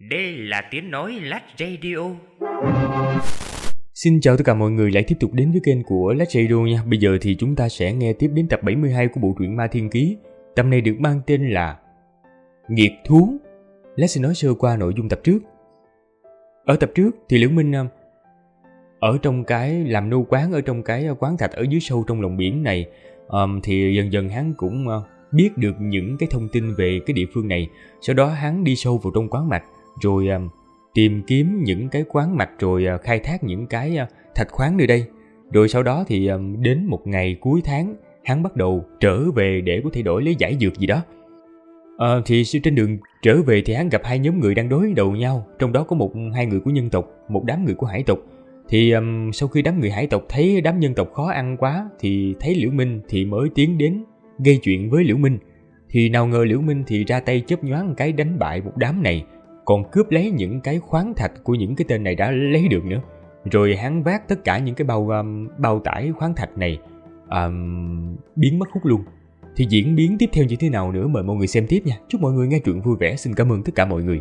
Đây là tiếng nói Lách Radio. Xin chào tất cả mọi người lại tiếp tục đến với kênh của Lách Radio nha. Bây giờ thì chúng ta sẽ nghe tiếp đến tập 72 của bộ truyện Ma Thiên Ký. Tập này được mang tên là Nghiệt Thú. Lách sẽ nói sơ qua nội dung tập trước. Ở tập trước thì Liễu Minh ở trong cái làm nô quán ở trong cái quán thạch ở dưới sâu trong lòng biển này, thì dần dần hắn cũng biết được những cái thông tin về cái địa phương này. Sau đó hắn đi sâu vào trong quán mạch rồi tìm kiếm những cái quán mạch rồi khai thác những cái thạch khoáng nơi đây. Rồi sau đó thì đến một ngày cuối tháng hắn bắt đầu trở về để có thể đổi lấy giải dược gì đó. Thì trên đường trở về thì hắn gặp hai nhóm người đang đối đầu nhau, trong đó có hai người của nhân tộc, một đám người của hải tộc. Thì sau khi đám người hải tộc thấy đám nhân tộc khó ăn quá thì thấy Liễu Minh thì mới tiến đến gây chuyện với Liễu Minh. Thì nào ngờ Liễu Minh thì ra tay chớp nhoáng cái đánh bại một đám này, còn cướp lấy những cái khoáng thạch của những cái tên này đã lấy được nữa. Rồi hắn vác tất cả những cái bao tải khoáng thạch này biến mất hút luôn. Thì diễn biến tiếp theo như thế nào nữa mời mọi người xem tiếp nha. Chúc mọi người nghe truyện vui vẻ. Xin cảm ơn tất cả mọi người.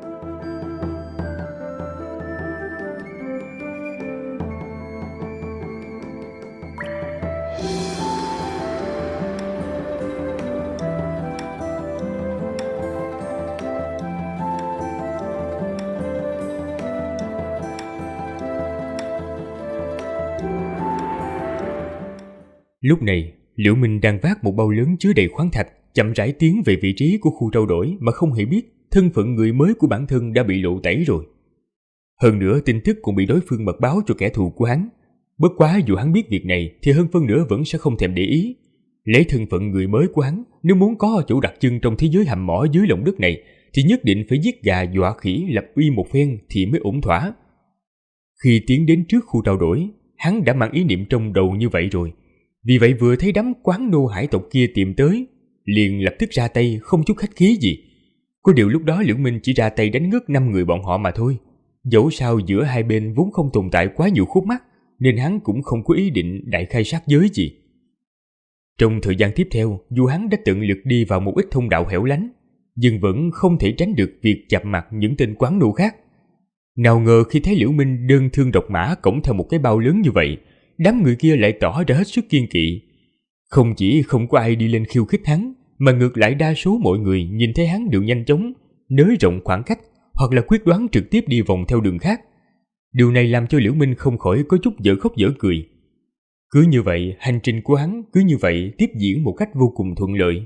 Lúc này, Liễu Minh đang vác một bao lớn chứa đầy khoáng thạch, chậm rãi tiến về vị trí của khu trao đổi mà không hề biết thân phận người mới của bản thân đã bị lộ tẩy rồi. Hơn nữa tin tức cũng bị đối phương mật báo cho kẻ thù của hắn. Bất quá dù hắn biết việc này thì hơn phân nửa vẫn sẽ không thèm để ý. Lấy thân phận người mới của hắn, nếu muốn có chỗ đặt chân trong thế giới hầm mỏ dưới lòng đất này thì nhất định phải giết gà dọa khỉ lập uy một phen thì mới ổn thỏa. Khi tiến đến trước khu trao đổi, hắn đã mang ý niệm trong đầu như vậy rồi. Vì vậy vừa thấy đám quán nô hải tộc kia tìm tới, liền lập tức ra tay không chút khách khí gì. Có điều lúc đó Liễu Minh chỉ ra tay đánh ngất 5 người bọn họ mà thôi. Dẫu sao giữa hai bên vốn không tồn tại quá nhiều khúc mắc, nên hắn cũng không có ý định đại khai sát giới gì. Trong thời gian tiếp theo, dù hắn đã tận lực đi vào một ít thông đạo hẻo lánh, nhưng vẫn không thể tránh được việc chạm mặt những tên quán nô khác. Nào ngờ khi thấy Liễu Minh đơn thương độc mã cõng theo một cái bao lớn như vậy, đám người kia lại tỏ ra hết sức kiêng kỵ. Không chỉ không có ai đi lên khiêu khích hắn, mà ngược lại đa số mọi người nhìn thấy hắn đều nhanh chóng nới rộng khoảng cách hoặc là quyết đoán trực tiếp đi vòng theo đường khác. Điều này làm cho Liễu Minh không khỏi có chút dở khóc dở cười. Cứ như vậy, hành trình của hắn cứ như vậy tiếp diễn một cách vô cùng thuận lợi.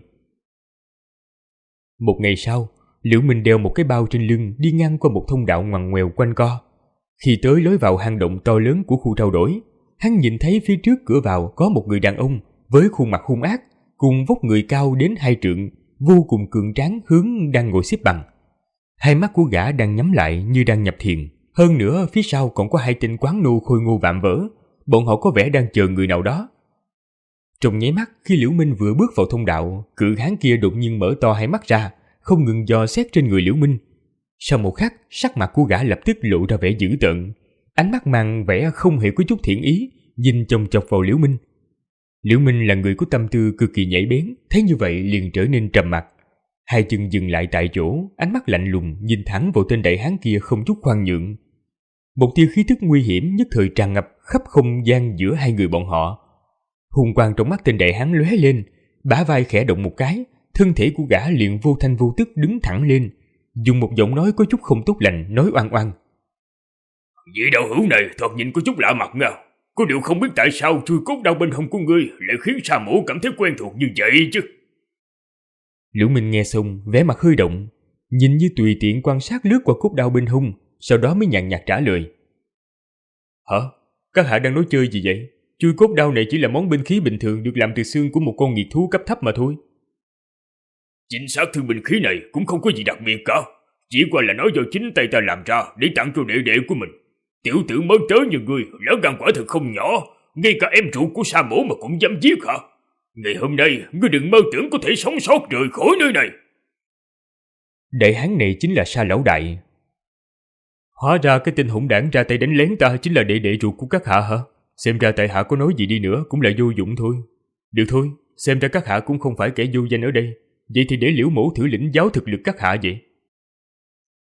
Một ngày sau, Liễu Minh đeo một cái bao trên lưng đi ngang qua một thông đạo ngoằn ngoèo quanh co. Khi tới lối vào hang động to lớn của khu trao đổi, hắn nhìn thấy phía trước cửa vào có một người đàn ông với khuôn mặt hung ác, cùng vóc người cao đến 2 trượng, vô cùng cường tráng hướng đang ngồi xếp bằng. Hai mắt của gã đang nhắm lại như đang nhập thiền. Hơn nữa phía sau còn có 2 tên quán nô khôi ngô vạm vỡ, bọn họ có vẻ đang chờ người nào đó. Trong nháy mắt khi Liễu Minh vừa bước vào thông đạo, cự hán kia đột nhiên mở to hai mắt ra, không ngừng dò xét trên người Liễu Minh. Sau một khắc, sắc mặt của gã lập tức lộ ra vẻ dữ tợn, ánh mắt mang vẻ không hề có chút thiện ý, nhìn chòng chọc vào Liễu Minh. Liễu Minh là người có tâm tư cực kỳ nhạy bén, thấy như vậy liền trở nên trầm mặc. Hai chân dừng lại tại chỗ, ánh mắt lạnh lùng nhìn thẳng vào tên đại hán kia không chút khoan nhượng. Một tia khí tức nguy hiểm nhất thời tràn ngập khắp không gian giữa hai người bọn họ. Hung quang trong mắt tên đại hán lóe lên, bả vai khẽ động một cái, thân thể của gã liền vô thanh vô tức đứng thẳng lên, dùng một giọng nói có chút không tốt lành nói oang oang: Vị đạo hữu này thoạt nhìn có chút lạ mặt nha. Có điều không biết tại sao chui cốt đao bên hông của ngươi lại khiến Sa Mổ cảm thấy quen thuộc như vậy chứ. Liễu Minh nghe xong vẻ mặt hơi động, nhìn như tùy tiện quan sát lướt qua cốt đao bên hông, sau đó mới nhàn nhạt trả lời: Hả? Các hạ đang nói chơi gì vậy? Chui cốt đao này chỉ là món binh khí bình thường được làm từ xương của một con nghiệt thú cấp thấp mà thôi. Chính xác thư binh khí này cũng không có gì đặc biệt cả, chỉ qua là nói do chính tay ta làm ra để tặng cho đệ đệ của mình. Tiểu tử mới tới như ngươi, lá gan quả thực không nhỏ, ngay cả em ruột của Sa Mổ mà cũng dám giết hả? Ngày hôm nay, ngươi đừng mơ tưởng có thể sống sót rời khỏi nơi này. Đại hán này chính là Sa lão đại. Hóa ra cái tên hỗn đảng ra tay đánh lén ta chính là đệ đệ ruột của các hạ hả? Xem ra tại hạ có nói gì đi nữa cũng là vô dụng thôi. Được thôi, xem ra các hạ cũng không phải kẻ vô danh ở đây. Vậy thì để Liễu Mổ thử lĩnh giáo thực lực các hạ vậy.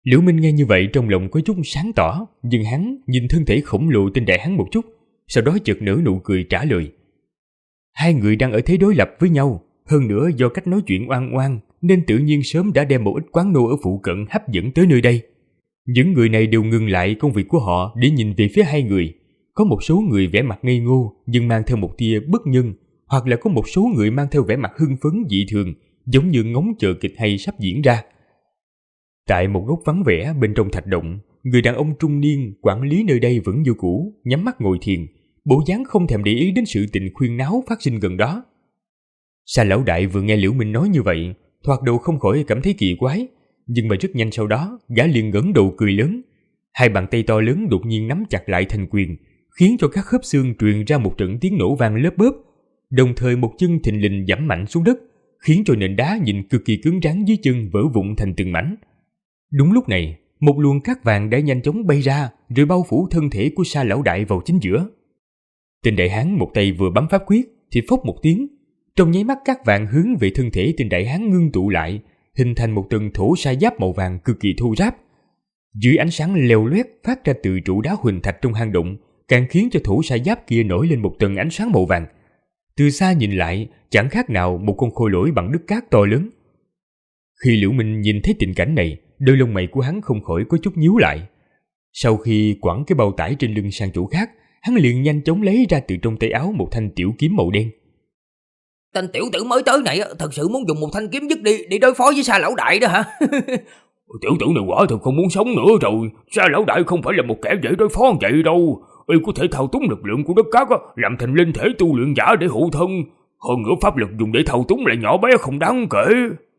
Liễu Minh nghe như vậy trong lòng có chút sáng tỏ, nhưng hắn nhìn thân thể khổng lồ tên đại hán một chút, sau đó chợt nở nụ cười trả lời. Hai người đang ở thế đối lập với nhau, hơn nữa do cách nói chuyện oan oan nên tự nhiên sớm đã đem một ít quán nô ở phụ cận hấp dẫn tới nơi đây. Những người này đều ngừng lại công việc của họ để nhìn về phía hai người. Có một số người vẻ mặt ngây ngô nhưng mang theo một tia bất nhân, hoặc là có một số người mang theo vẻ mặt hưng phấn dị thường, giống như ngóng chờ kịch hay sắp diễn ra. Tại một góc vắng vẻ bên trong thạch động, người đàn ông trung niên quản lý nơi đây vẫn như cũ, nhắm mắt ngồi thiền, bộ dáng không thèm để ý đến sự tình khuyên náo phát sinh gần đó. Sa lão đại vừa nghe Liễu Minh nói như vậy, thoạt đầu không khỏi cảm thấy kỳ quái, nhưng mà rất nhanh sau đó, gã liền ngẩng đầu cười lớn. Hai bàn tay to lớn đột nhiên nắm chặt lại thành quyền, khiến cho các khớp xương truyền ra một trận tiếng nổ vang lớp bớp. Đồng thời một chân thình lình giẫm mạnh xuống đất, khiến cho nền đá nhìn cực kỳ cứng rắn dưới chân vỡ vụn thành từng mảnh. Đúng lúc này, một luồng cát vàng đã nhanh chóng bay ra, rồi bao phủ thân thể của Sa lão đại vào chính giữa. Tên đại hán một tay vừa bấm pháp quyết thì phốc một tiếng, trong nháy mắt cát vàng hướng về thân thể tên đại hán ngưng tụ lại, hình thành một tầng thổ sa giáp màu vàng cực kỳ thô ráp. Dưới ánh sáng leo loét phát ra từ trụ đá huỳnh thạch trong hang động, càng khiến cho thổ sa giáp kia nổi lên một tầng ánh sáng màu vàng. Từ xa nhìn lại, chẳng khác nào một con khôi lỗi bằng đất cát to lớn. Khi Liễu Minh nhìn thấy tình cảnh này, đôi lông mày của hắn không khỏi có chút nhíu lại. Sau khi quẳng cái bao tải trên lưng sang chỗ khác, hắn liền nhanh chóng lấy ra từ trong tay áo một thanh tiểu kiếm màu đen. Tên tiểu tử mới tới này thật sự muốn dùng một thanh kiếm dứt đi để đối phó với Sa lão đại đó hả? Tiểu tử này quả thật không muốn sống nữa rồi. Sa lão đại không phải là một kẻ dễ đối phó vậy đâu. Y có thể thao túng lực lượng của đất cát làm thành linh thể tu luyện giả để hộ thân. Hơn nữa pháp lực dùng để thao túng lại nhỏ bé không đáng kể.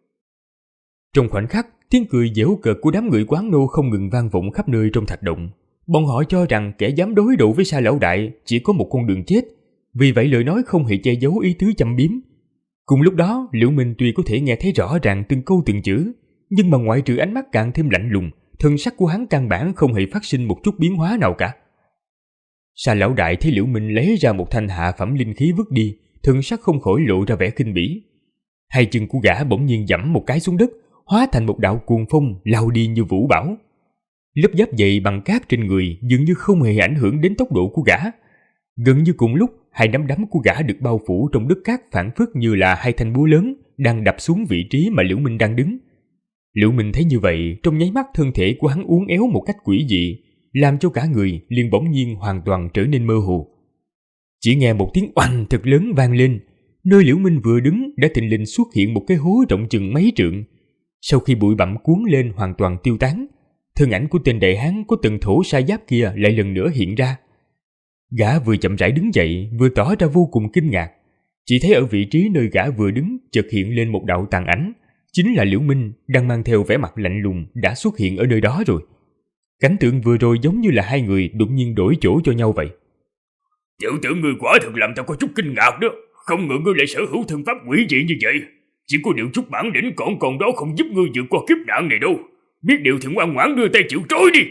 Trong khoảnh khắc, tiếng cười giễu cợt của đám người quán nô không ngừng vang vọng khắp nơi trong thạch động. Bọn họ cho rằng kẻ dám đối đầu với Sa lão đại chỉ có một con đường chết, vì vậy lời nói không hề che giấu ý tứ châm biếm. Cùng lúc đó, Liễu Minh tuy có thể nghe thấy rõ ràng từng câu từng chữ, nhưng mà ngoại trừ ánh mắt càng thêm lạnh lùng, thân sắc của hắn căn bản không hề phát sinh một chút biến hóa nào cả. Sa lão đại thấy Liễu Minh lấy ra một thanh hạ phẩm linh khí vứt đi, thân sắc không khỏi lộ ra vẻ khinh bỉ. Hai chân của gã bỗng nhiên giẫm một cái xuống đất, hóa thành một đạo cuồng phong lao đi như vũ bão. Lớp giáp dày bằng cát trên người dường như không hề ảnh hưởng đến tốc độ của gã. Gần như cùng lúc, hai nắm đấm của gã được bao phủ trong đất cát phảng phất như là hai thanh búa lớn đang đập xuống vị trí mà Liễu Minh đang đứng. Liễu Minh thấy như vậy, trong nháy mắt thân thể của hắn uốn éo một cách quỷ dị, làm cho cả người liền bỗng nhiên hoàn toàn trở nên mơ hồ. Chỉ nghe một tiếng oanh thật lớn vang lên, nơi Liễu Minh vừa đứng đã thình lình xuất hiện một cái hố rộng chừng mấy trượng. Sau khi bụi bặm cuốn lên hoàn toàn tiêu tán, thân ảnh của tên đại hán có tầng thổ sa giáp kia lại lần nữa hiện ra. Gã vừa chậm rãi đứng dậy, vừa tỏ ra vô cùng kinh ngạc. Chỉ thấy ở vị trí nơi gã vừa đứng chợt hiện lên một đạo tàn ảnh, chính là Liễu Minh đang mang theo vẻ mặt lạnh lùng đã xuất hiện ở nơi đó rồi. Cảnh tượng vừa rồi giống như là hai người đột nhiên đổi chỗ cho nhau vậy. Tiểu tử ngươi quả thật làm tao có chút kinh ngạc đó. Không ngờ ngươi lại sở hữu thân pháp quỷ dị như vậy. Chỉ có điều chút bản lĩnh còn đó không giúp ngươi vượt qua kiếp nạn này đâu. Biết điều thì ngoan ngoãn đưa tay chịu trói đi.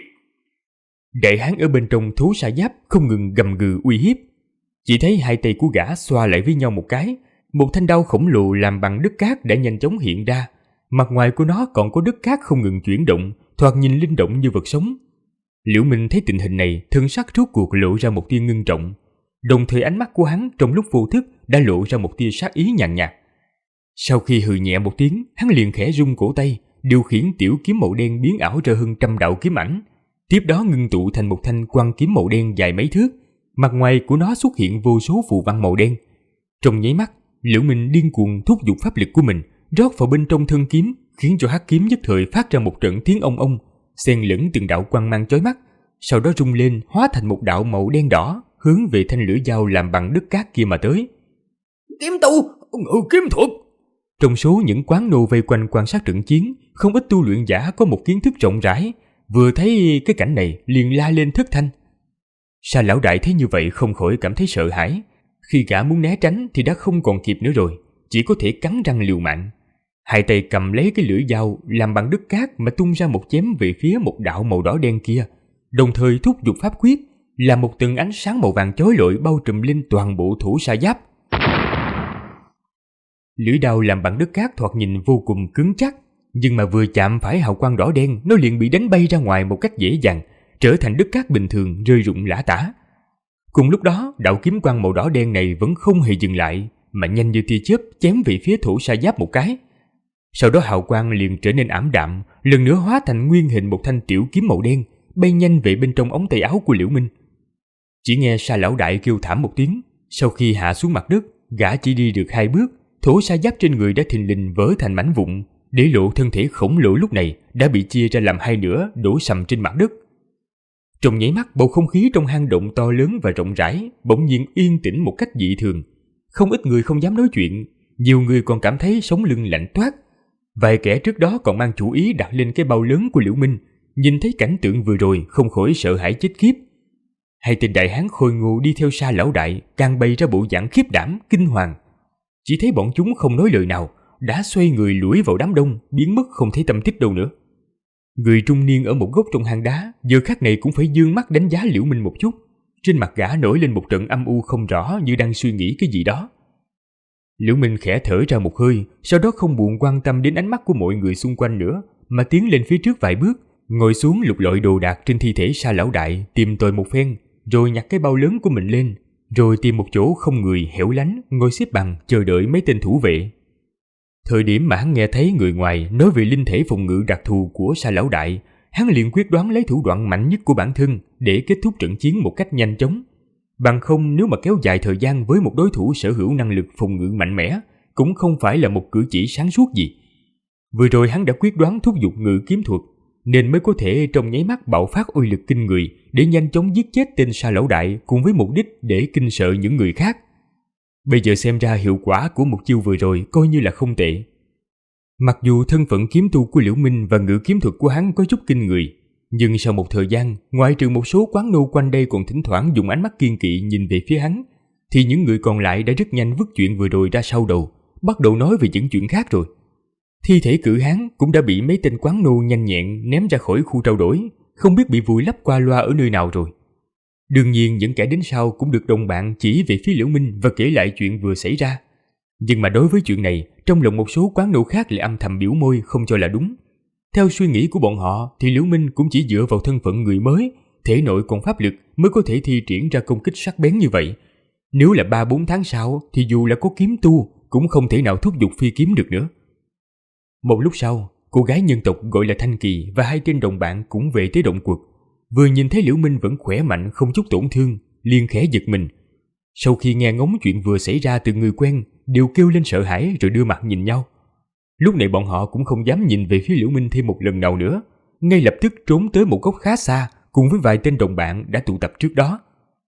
Đại hán ở bên trong thú sa giáp không ngừng gầm gừ uy hiếp. Chỉ thấy hai tay của gã xoa lại với nhau một cái, một thanh đao khổng lồ làm bằng đất cát đã nhanh chóng hiện ra. Mặt ngoài của nó còn có đất cát không ngừng chuyển động, thoạt nhìn linh động như vật sống. Liễu Minh thấy tình hình này, thân sắc rốt cuộc lộ ra một tia ngưng trọng. Đồng thời ánh mắt của hắn trong lúc vô thức đã lộ ra một tia sát ý nhàn nhạt. Sau khi hừ nhẹ một tiếng, hắn liền khẽ rung cổ tay, điều khiển tiểu kiếm màu đen biến ảo ra hơn 100 đạo kiếm ảnh. Tiếp đó ngưng tụ thành một thanh quang kiếm màu đen dài mấy thước, mặt ngoài của nó xuất hiện vô số phù văn màu đen. Trong nháy mắt, Liễu Minh điên cuồng thúc giục pháp lực của mình, rót vào bên trong thân kiếm, khiến cho hắc kiếm nhất thời phát ra một trận tiếng ông ông, xen lẫn từng đạo quang mang chói mắt, sau đó rung lên hóa thành một đạo màu đen đỏ, hướng về thanh lưỡi dao làm bằng đất cát kia mà tới. Kiếm tu, Ngự kiếm thuật. Trong số những quán nô vây quanh quan sát trận chiến, không ít tu luyện giả có một kiến thức rộng rãi, vừa thấy cái cảnh này liền la lên thất thanh. Sa lão đại thấy như vậy không khỏi cảm thấy sợ hãi. Khi gã muốn né tránh thì đã không còn kịp nữa rồi, chỉ có thể cắn răng liều mạng. Hai tay cầm lấy cái lưỡi dao làm bằng đất cát mà tung ra một chém về phía một đạo màu đỏ đen kia, đồng thời thúc giục pháp quyết, làm một tầng ánh sáng màu vàng chói lọi bao trùm lên toàn bộ thổ sa giáp. Lưỡi đao làm bằng đất cát thoạt nhìn vô cùng cứng chắc, nhưng mà vừa chạm phải hào quang đỏ đen, nó liền bị đánh bay ra ngoài một cách dễ dàng, trở thành đất cát bình thường rơi rụng lả tả. Cùng lúc đó, đạo kiếm quang màu đỏ đen này vẫn không hề dừng lại, mà nhanh như tia chớp chém về phía Thổ Sa Giáp một cái. Sau đó hào quang liền trở nên ảm đạm, lần nữa hóa thành nguyên hình một thanh tiểu kiếm màu đen, bay nhanh về bên trong ống tay áo của Liễu Minh. Chỉ nghe Sa lão đại kêu thảm một tiếng, sau khi hạ xuống mặt đất, gã chỉ đi được 2 bước, Thổ Sa Giáp trên người đã thình lình vỡ thành mảnh vụn, để lộ thân thể khổng lồ lúc này đã bị chia ra làm 2 nửa, đổ sầm trên mặt đất. Trong nháy mắt, bầu không khí trong hang động to lớn và rộng rãi bỗng nhiên yên tĩnh một cách dị thường. Không ít người không dám nói chuyện, nhiều người còn cảm thấy sống lưng lạnh toát. Vài kẻ trước đó còn mang chủ ý đặt lên cái bao lớn của Liễu Minh, nhìn thấy cảnh tượng vừa rồi không khỏi sợ hãi chết khiếp. 2 tên đại hán khôi ngô đi theo Sa lão đại càng bày ra bộ dạng khiếp đảm, kinh hoàng. Chỉ thấy bọn chúng không nói lời nào, đã xoay người lủi vào đám đông, biến mất không thấy tâm tích đâu nữa. Người trung niên ở một góc trong hang đá giờ khắc này cũng phải dương mắt đánh giá Liễu Minh một chút. Trên mặt gã nổi lên một trận âm u không rõ, như đang suy nghĩ cái gì đó. Liễu Minh khẽ thở ra một hơi, sau đó không buồn quan tâm đến ánh mắt của mọi người xung quanh nữa, mà tiến lên phía trước vài bước, ngồi xuống lục lọi đồ đạc trên thi thể Sa lão đại, tìm tòi một phen, rồi nhặt cái bao lớn của mình lên, rồi tìm một chỗ không người hẻo lánh, ngồi xếp bằng chờ đợi mấy tên thủ vệ. Thời điểm mà hắn nghe thấy người ngoài nói về linh thể phòng ngự đặc thù của Sa lão đại, hắn liền quyết đoán lấy thủ đoạn mạnh nhất của bản thân để kết thúc trận chiến một cách nhanh chóng. Bằng không, nếu mà kéo dài thời gian với một đối thủ sở hữu năng lực phòng ngự mạnh mẽ, cũng không phải là một cử chỉ sáng suốt gì. Vừa rồi hắn đã quyết đoán thúc giục ngự kiếm thuật, nên mới có thể trong nháy mắt bạo phát uy lực kinh người để nhanh chóng giết chết tên Sa lão đại, cùng với mục đích để kinh sợ những người khác. Bây giờ xem ra hiệu quả của một chiêu vừa rồi coi như là không tệ. Mặc dù thân phận kiếm tu của Liễu Minh và ngự kiếm thuật của hắn có chút kinh người, nhưng sau một thời gian, ngoại trừ một số quán nô quanh đây còn thỉnh thoảng dùng ánh mắt kiên kỵ nhìn về phía hắn, thì những người còn lại đã rất nhanh vứt chuyện vừa rồi ra sau đầu, bắt đầu nói về những chuyện khác rồi. Thi thể cự hán cũng đã bị mấy tên quán nô nhanh nhẹn ném ra khỏi khu trao đổi, không biết bị vùi lấp qua loa ở nơi nào rồi. Đương nhiên những kẻ đến sau cũng được đồng bạn chỉ về phía Liễu Minh và kể lại chuyện vừa xảy ra. Nhưng mà đối với chuyện này, trong lòng một số quán nô khác lại âm thầm biểu môi không cho là đúng. Theo suy nghĩ của bọn họ thì Liễu Minh cũng chỉ dựa vào thân phận người mới, thể nội còn pháp lực mới có thể thi triển ra công kích sắc bén như vậy. Nếu là 3-4 tháng sau thì dù là có kiếm tu cũng không thể nào thúc giục phi kiếm được nữa. Một lúc sau, cô gái nhân tộc gọi là Thanh Kỳ và 2 tên đồng bạn cũng về tới động quật. Vừa nhìn thấy Liễu Minh vẫn khỏe mạnh không chút tổn thương, liền khẽ giật mình. Sau khi nghe ngóng chuyện vừa xảy ra từ người quen, đều kêu lên sợ hãi rồi đưa mặt nhìn nhau. Lúc này bọn họ cũng không dám nhìn về phía Liễu Minh thêm một lần nào nữa, ngay lập tức trốn tới một góc khá xa cùng với vài tên đồng bạn đã tụ tập trước đó.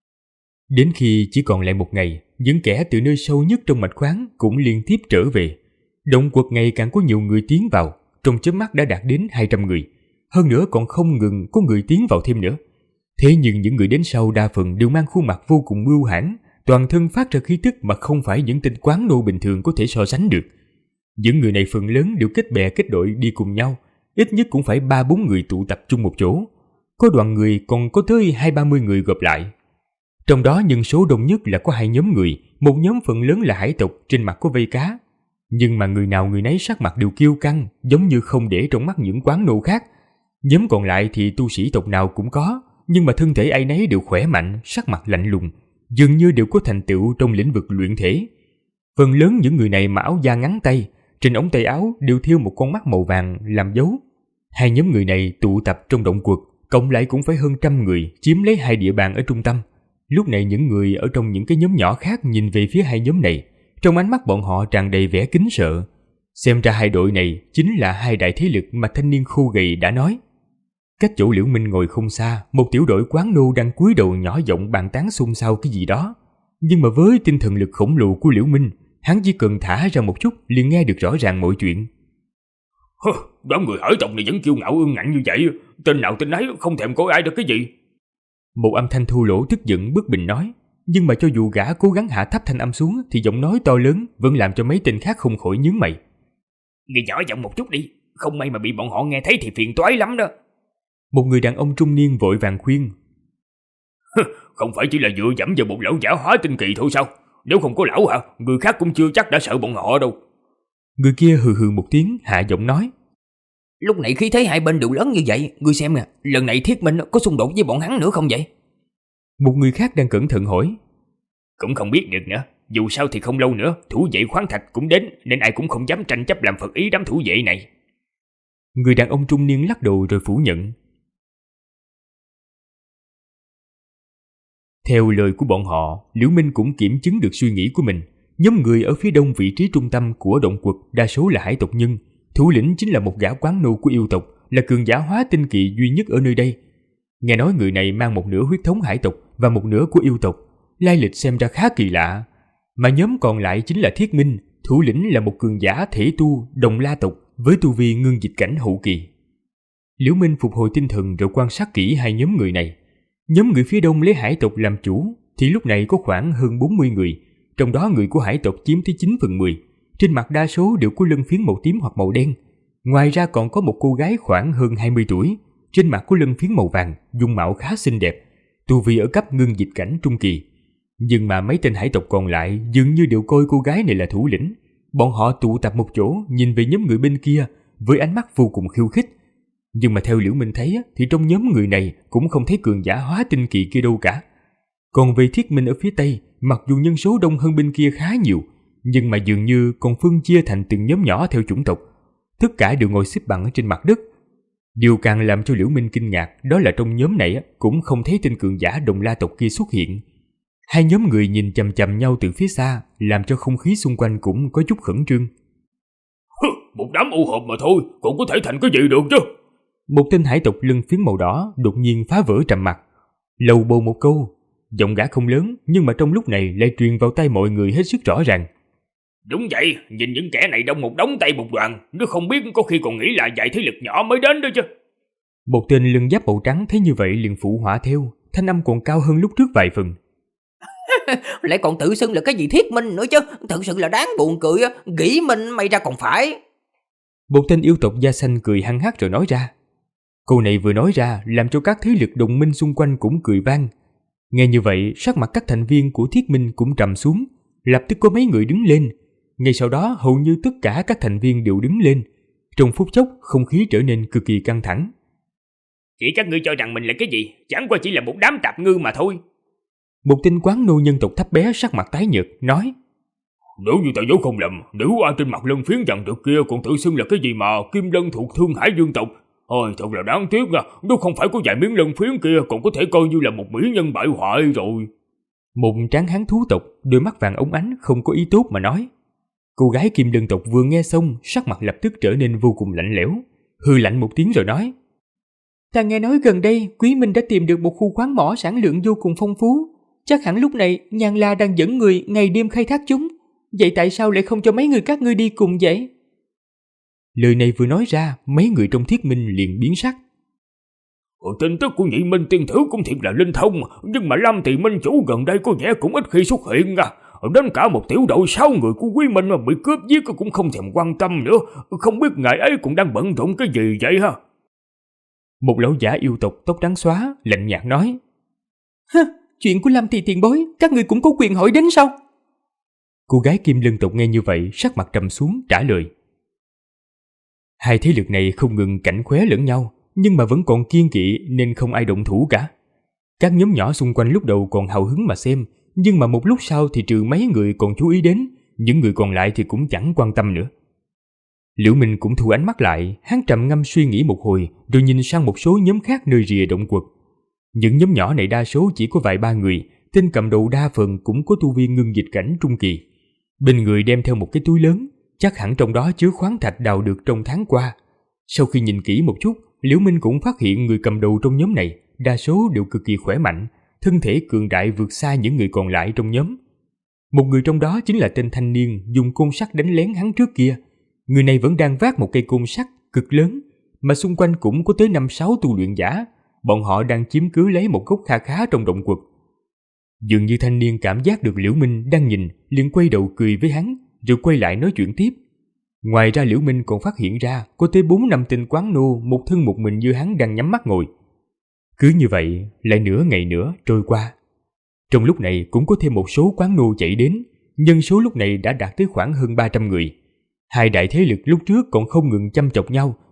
Đến khi chỉ còn lại một ngày, những kẻ từ nơi sâu nhất trong mạch khoáng cũng liên tiếp trở về. Động quật ngày càng có nhiều người tiến vào, trong chớp mắt đã đạt đến 200 người. Hơn nữa còn không ngừng có người tiến vào thêm nữa. Thế nhưng những người đến sau đa phần đều mang khuôn mặt vô cùng mưu hãn, toàn thân phát ra khí tức mà không phải những tên quán nô bình thường có thể so sánh được. Những người này phần lớn đều kết bè kết đội đi cùng nhau, ít nhất cũng phải 3-4 người tụ tập chung một chỗ. Có đoàn người còn có tới 20-30 người gộp lại. Trong đó nhân số đông nhất là có 2 nhóm người, một nhóm phần lớn là hải tộc trên mặt có vây cá. Nhưng mà người nào người nấy sắc mặt đều kiêu căng, giống như không để trong mắt những quán nô khác. Nhóm còn lại thì tu sĩ tộc nào cũng có, nhưng mà thân thể ai nấy đều khỏe mạnh, sắc mặt lạnh lùng, dường như đều có thành tựu trong lĩnh vực luyện thể. Phần lớn những người này mặc áo da ngắn tay, trên ống tay áo đều thêu một con mắt màu vàng làm dấu. 2 nhóm người này tụ tập trong động quật, cộng lại cũng phải hơn 100 người, chiếm lấy 2 địa bàn ở trung tâm. Lúc này những người ở trong những cái nhóm nhỏ khác nhìn về phía 2 nhóm này, trong ánh mắt bọn họ tràn đầy vẻ kính sợ. Xem ra 2 đội này chính là 2 đại thế lực mà thanh niên khô gầy đã nói. Cách chỗ Liễu Minh ngồi không xa, một tiểu đội quán nô đang cúi đầu nhỏ giọng bàn tán xôn xao cái gì đó. Nhưng mà với tinh thần lực khổng lồ của Liễu Minh, hắn chỉ cần thả ra một chút liền nghe được rõ ràng mọi chuyện. Đám người hải tộc này vẫn kiêu ngạo ương ngạnh như vậy, tên nào tên ấy không thèm coi ai được cái gì. Một âm thanh thô lỗ tức giận bất bình nói, nhưng mà cho dù gã cố gắng hạ thấp thanh âm xuống thì giọng nói to lớn vẫn làm cho mấy tên khác không khỏi nhướng mày. Nghe nhỏ giọng một chút đi, không may mà bị bọn họ nghe thấy thì phiền toái lắm đó. Một người đàn ông trung niên vội vàng khuyên. Không phải chỉ là dựa dẫm vào một lão giả hóa tinh kỳ thôi sao? Nếu không có lão hả, người khác cũng chưa chắc đã sợ bọn họ đâu. Người kia hừ hừ một tiếng hạ giọng nói. Lúc này khí thế hai bên đều lớn như vậy, ngươi xem nè, lần này Thiết Minh có xung đột với bọn hắn nữa không vậy? Một người khác đang cẩn thận hỏi. Cũng không biết được nữa, dù sao thì không lâu nữa thủ vệ khoáng thạch cũng đến, nên ai cũng không dám tranh chấp làm phật ý đám thủ vệ này. Người đàn ông trung niên lắc đầu rồi phủ nhận. Theo lời của bọn họ, Liễu Minh cũng kiểm chứng được suy nghĩ của mình. Nhóm người ở phía đông vị trí trung tâm của động quật đa số là hải tộc nhân. Thủ lĩnh chính là một gã quán nô của yêu tộc, là cường giả hóa tinh kỳ duy nhất ở nơi đây. Nghe nói người này mang một nửa huyết thống hải tộc và một nửa của yêu tộc, lai lịch xem ra khá kỳ lạ. Mà nhóm còn lại chính là Thiết Minh, thủ lĩnh là một cường giả thể tu đồng la tộc với tu vi ngưng dịch cảnh hậu kỳ. Liễu Minh phục hồi tinh thần rồi quan sát kỹ hai nhóm người này. Nhóm người phía đông lấy hải tộc làm chủ thì lúc này có khoảng hơn 40 người, trong đó người của hải tộc chiếm tới 9/10. Trên mặt đa số đều có lân phiến màu tím hoặc màu đen. Ngoài ra còn có một cô gái khoảng hơn 20 tuổi, trên mặt có lân phiến màu vàng, dung mạo khá xinh đẹp, tu vi ở cấp ngưng dịch cảnh trung kỳ. Nhưng mà mấy tên hải tộc còn lại dường như đều coi cô gái này là thủ lĩnh. Bọn họ tụ tập một chỗ nhìn về nhóm người bên kia với ánh mắt vô cùng khiêu khích. Nhưng mà theo Liễu Minh thấy thì trong nhóm người này cũng không thấy cường giả hóa tinh kỳ kia đâu cả. Còn về Thiết Minh ở phía tây, mặc dù nhân số đông hơn bên kia khá nhiều, nhưng mà dường như còn phân chia thành từng nhóm nhỏ theo chủng tộc. Tất cả đều ngồi xếp bằng ở trên mặt đất. Điều càng làm cho Liễu Minh kinh ngạc đó là trong nhóm này cũng không thấy tên cường giả đồng la tộc kia xuất hiện. Hai nhóm người nhìn chằm chằm nhau từ phía xa, làm cho không khí xung quanh cũng có chút khẩn trương. Một đám u hồn mà thôi, cũng có thể thành cái gì được chứ? Một tên hải tộc lưng phiến màu đỏ đột nhiên phá vỡ trầm mặc, lầu bầu một câu. Giọng gã không lớn, nhưng mà trong lúc này lại truyền vào tai mọi người hết sức rõ ràng. Đúng vậy, nhìn những kẻ này đông một đống tay một đoàn, nếu không biết có khi còn nghĩ là vài thế lực nhỏ mới đến đó chứ. Một tên lưng giáp màu trắng thấy như vậy liền phụ họa theo, thanh âm còn cao hơn lúc trước vài phần. Lại còn tự xưng là cái gì Thiết Minh nữa chứ, thật sự là đáng buồn cười, nghĩ mình may ra còn phải. Một tên yêu tộc da xanh cười hăng hắc rồi nói ra. Câu này vừa nói ra làm cho các thế lực đồng minh xung quanh cũng cười vang. Nghe như vậy, sắc mặt các thành viên của Thiết Minh cũng trầm xuống, lập tức có mấy người đứng lên. Ngay sau đó hầu như tất cả các thành viên đều đứng lên. Trong phút chốc, không khí trở nên cực kỳ căng thẳng. Chỉ các ngươi cho rằng mình là cái gì, chẳng qua chỉ là một đám tạp ngư mà thôi. Một tên quán nô nhân tộc thấp bé sắc mặt tái nhợt nói. Nếu như ta nhớ không lầm, nữ oa trên mặt lân phiến dặn được kia còn tự xưng là cái gì mà Kim Lân thuộc Thương Hải Dương tộc. Ôi thật là đáng tiếc nha, nếu không phải có vài miếng lân phiến kia còn có thể coi như là một mỹ nhân bại hoại rồi. Một tráng hán thú tộc, đôi mắt vàng óng ánh không có ý tốt mà nói. Cô gái Kim Lân tộc vừa nghe xong, sắc mặt lập tức trở nên vô cùng lạnh lẽo, hừ lạnh một tiếng rồi nói. Ta nghe nói gần đây Quý Minh đã tìm được một khu khoáng mỏ sản lượng vô cùng phong phú. Chắc hẳn lúc này Nhan La đang dẫn người ngày đêm khai thác chúng. Vậy tại sao lại không cho mấy người các ngươi đi cùng vậy? Lời này vừa nói ra, mấy người trong Thiết Minh liền biến sắc. Tin tức của Nhị Minh tiên thứ cũng thiệt là linh thông, nhưng mà Lâm Tỳ Minh chủ gần đây có vẻ cũng ít khi xuất hiện nha. Đến cả một tiểu đội 6 người của Quý Minh mà bị cướp giết cũng không thèm quan tâm nữa. Không biết ngài ấy cũng đang bận rộn cái gì vậy ha? Một lão giả yêu tộc tóc trắng xóa lạnh nhạt nói. Chuyện của Lâm Tỳ tiền bối, các ngươi cũng có quyền hỏi đến sao? Cô gái Kim Lân tộc nghe như vậy, sắc mặt trầm xuống trả lời. Hai thế lực này không ngừng cạnh khóe lẫn nhau, nhưng mà vẫn còn kiên kỵ nên không ai động thủ cả. Các nhóm nhỏ xung quanh lúc đầu còn hào hứng mà xem, nhưng mà một lúc sau thì trừ mấy người còn chú ý đến, những người còn lại thì cũng chẳng quan tâm nữa. Liễu Minh cũng thu ánh mắt lại, hắn trầm ngâm suy nghĩ một hồi, rồi nhìn sang một số nhóm khác nơi rìa động quật. Những nhóm nhỏ này đa số chỉ có vài ba người, tên cầm đầu đa phần cũng có tu vi ngưng dịch cảnh trung kỳ. Bên người đem theo một cái túi lớn, chắc hẳn trong đó chứa khoáng thạch đào được trong tháng qua. Sau khi nhìn kỹ một chút, Liễu Minh cũng phát hiện người cầm đầu trong nhóm này đa số đều cực kỳ khỏe mạnh, thân thể cường đại vượt xa những người còn lại trong nhóm. Một người trong đó chính là tên thanh niên dùng côn sắt đánh lén hắn trước kia. Người này vẫn đang vác một cây côn sắt cực lớn, mà xung quanh cũng có tới 5-6 tu luyện giả. Bọn họ đang chiếm cứ lấy một góc kha khá trong động quật. Dường như thanh niên cảm giác được Liễu Minh đang nhìn, liền quay đầu cười với hắn, rồi quay lại nói chuyện tiếp. Ngoài ra Liễu Minh còn phát hiện ra có tới 4-5 tên quán nô một thân một mình như hắn đang nhắm mắt ngồi. Cứ như vậy, lại nửa ngày nữa trôi qua. Trong lúc này cũng có thêm một số quán nô chạy đến, nhân số lúc này đã đạt tới khoảng hơn 300 người. Hai đại thế lực lúc trước còn không ngừng chăm chọc nhau,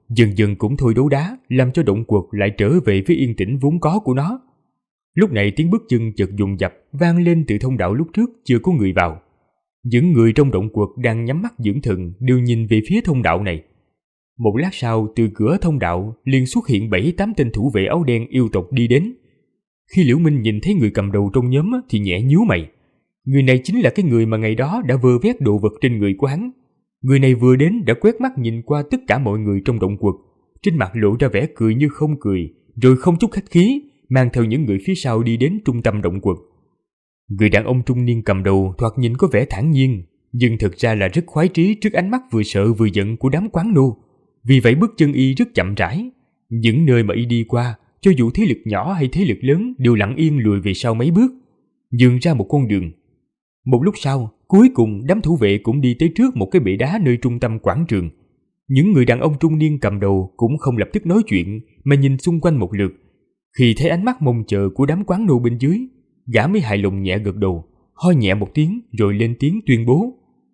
dần dần cũng thôi đấu đá, làm cho động quật lại trở về với yên tĩnh vốn có của nó. Lúc này tiếng bước chân chợt dồn dập vang lên từ thông đạo lúc trước chưa có người vào. Những người trong động quật đang nhắm mắt dưỡng thần đều nhìn về phía thông đạo này. Một lát sau, từ cửa thông đạo liền xuất hiện 7-8 tên thủ vệ áo đen yêu tộc đi đến. Khi Liễu Minh nhìn thấy người cầm đầu trong nhóm thì nhẹ nhíu mày. Người này chính là cái người mà ngày đó đã vơ vét đồ vật trên người của hắn. Người này vừa đến đã quét mắt nhìn qua tất cả mọi người trong động quật, trên mặt lộ ra vẻ cười như không cười, rồi không chút khách khí mang theo những người phía sau đi đến trung tâm động quật. Người đàn ông trung niên cầm đầu thoạt nhìn có vẻ thản nhiên, nhưng thực ra là rất khoái trí trước ánh mắt vừa sợ vừa giận của đám quán nô. Vì vậy bước chân y rất chậm rãi. Những nơi mà y đi qua, cho dù thế lực nhỏ hay thế lực lớn đều lặng yên lùi về sau mấy bước, nhường ra một con đường. Một lúc sau, cuối cùng đám thủ vệ cũng đi tới trước một cái bệ đá nơi trung tâm quảng trường. Những người đàn ông trung niên cầm đầu cũng không lập tức nói chuyện mà nhìn xung quanh một lượt. Khi thấy ánh mắt mong chờ của đám quán nô bên dưới, gã mới hài lòng nhẹ gật đầu, ho nhẹ một tiếng rồi lên tiếng tuyên bố: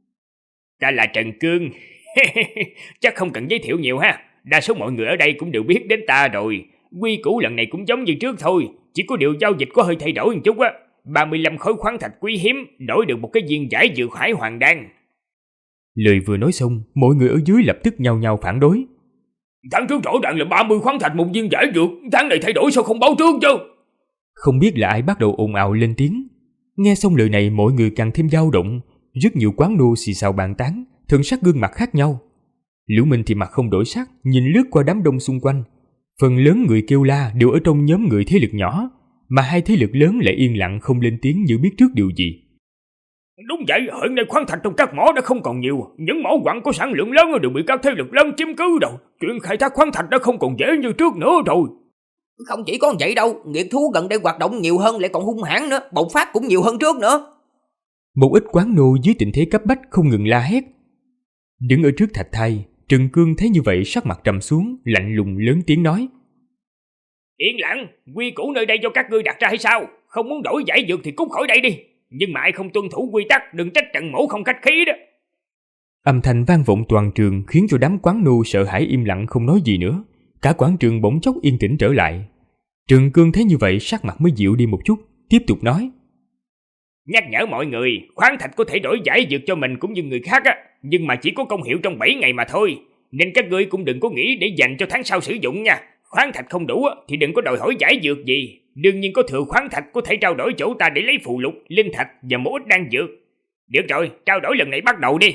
Ta là Trần Cương. Chắc không cần giới thiệu nhiều ha. Đa số mọi người ở đây cũng đều biết đến ta rồi. Quy củ lần này cũng giống như trước thôi, chỉ có điều giao dịch có hơi thay đổi một chút á. 35 khối khoáng thạch quý hiếm đổi được một cái viên giải dược hải hoàng đan. Lời vừa nói xong, mọi người ở dưới lập tức nhao nhao phản đối. Tháng trước rõ ràng là 30 khoáng thạch một viên giải dược, tháng này thay đổi sao không báo trước chứ? Không biết là ai bắt đầu ồn ào lên tiếng. Nghe xong lời này, mọi người càng thêm dao động. Rất nhiều quán nô xì xào bàn tán, thần sắc gương mặt khác nhau. Liễu Minh thì mặt không đổi sắc, nhìn lướt qua đám đông xung quanh. Phần lớn người kêu la đều ở trong nhóm người thế lực nhỏ, mà hai thế lực lớn lại yên lặng không lên tiếng như biết trước điều gì. Đúng vậy, hiện nay khoáng thạch trong các mỏ đã không còn nhiều, những mỏ quặng có sản lượng lớn đều bị các thế lực lớn chiếm cứ rồi. Chuyện khai thác khoáng thạch đã không còn dễ như trước nữa rồi. Không chỉ có vậy đâu, nghiệt thú gần đây hoạt động nhiều hơn lại còn hung hãn nữa, bộc phát cũng nhiều hơn trước nữa. Một ít quán nô dưới tình thế cấp bách không ngừng la hét. Đứng ở trước thạch thai, Trần Cương thấy như vậy sắc mặt trầm xuống, lạnh lùng lớn tiếng nói: Yên lặng, quy củ nơi đây do các ngươi đặt ra hay sao? Không muốn đổi giải dược thì cút khỏi đây đi. Nhưng mà ai không tuân thủ quy tắc đừng trách Trần Mỗ không khách khí đó. Âm thanh vang vọng toàn trường khiến cho đám quán nô sợ hãi im lặng không nói gì nữa. Cả quảng trường bỗng chốc yên tĩnh trở lại. Trần Cương thấy như vậy sắc mặt mới dịu đi một chút, tiếp tục nói: Nhắc nhở mọi người, khoáng thạch có thể đổi giải dược cho mình cũng như người khác á, nhưng mà chỉ có công hiệu trong 7 ngày mà thôi. Nên các ngươi cũng đừng có nghĩ để dành cho tháng sau sử dụng nha. Khoáng thạch không đủ thì đừng có đòi hỏi giải dược gì. Đương nhiên có thừa khoáng thạch có thể trao đổi chỗ ta để lấy phù lục, linh thạch và một ít đan dược. Được rồi, trao đổi lần này bắt đầu đi.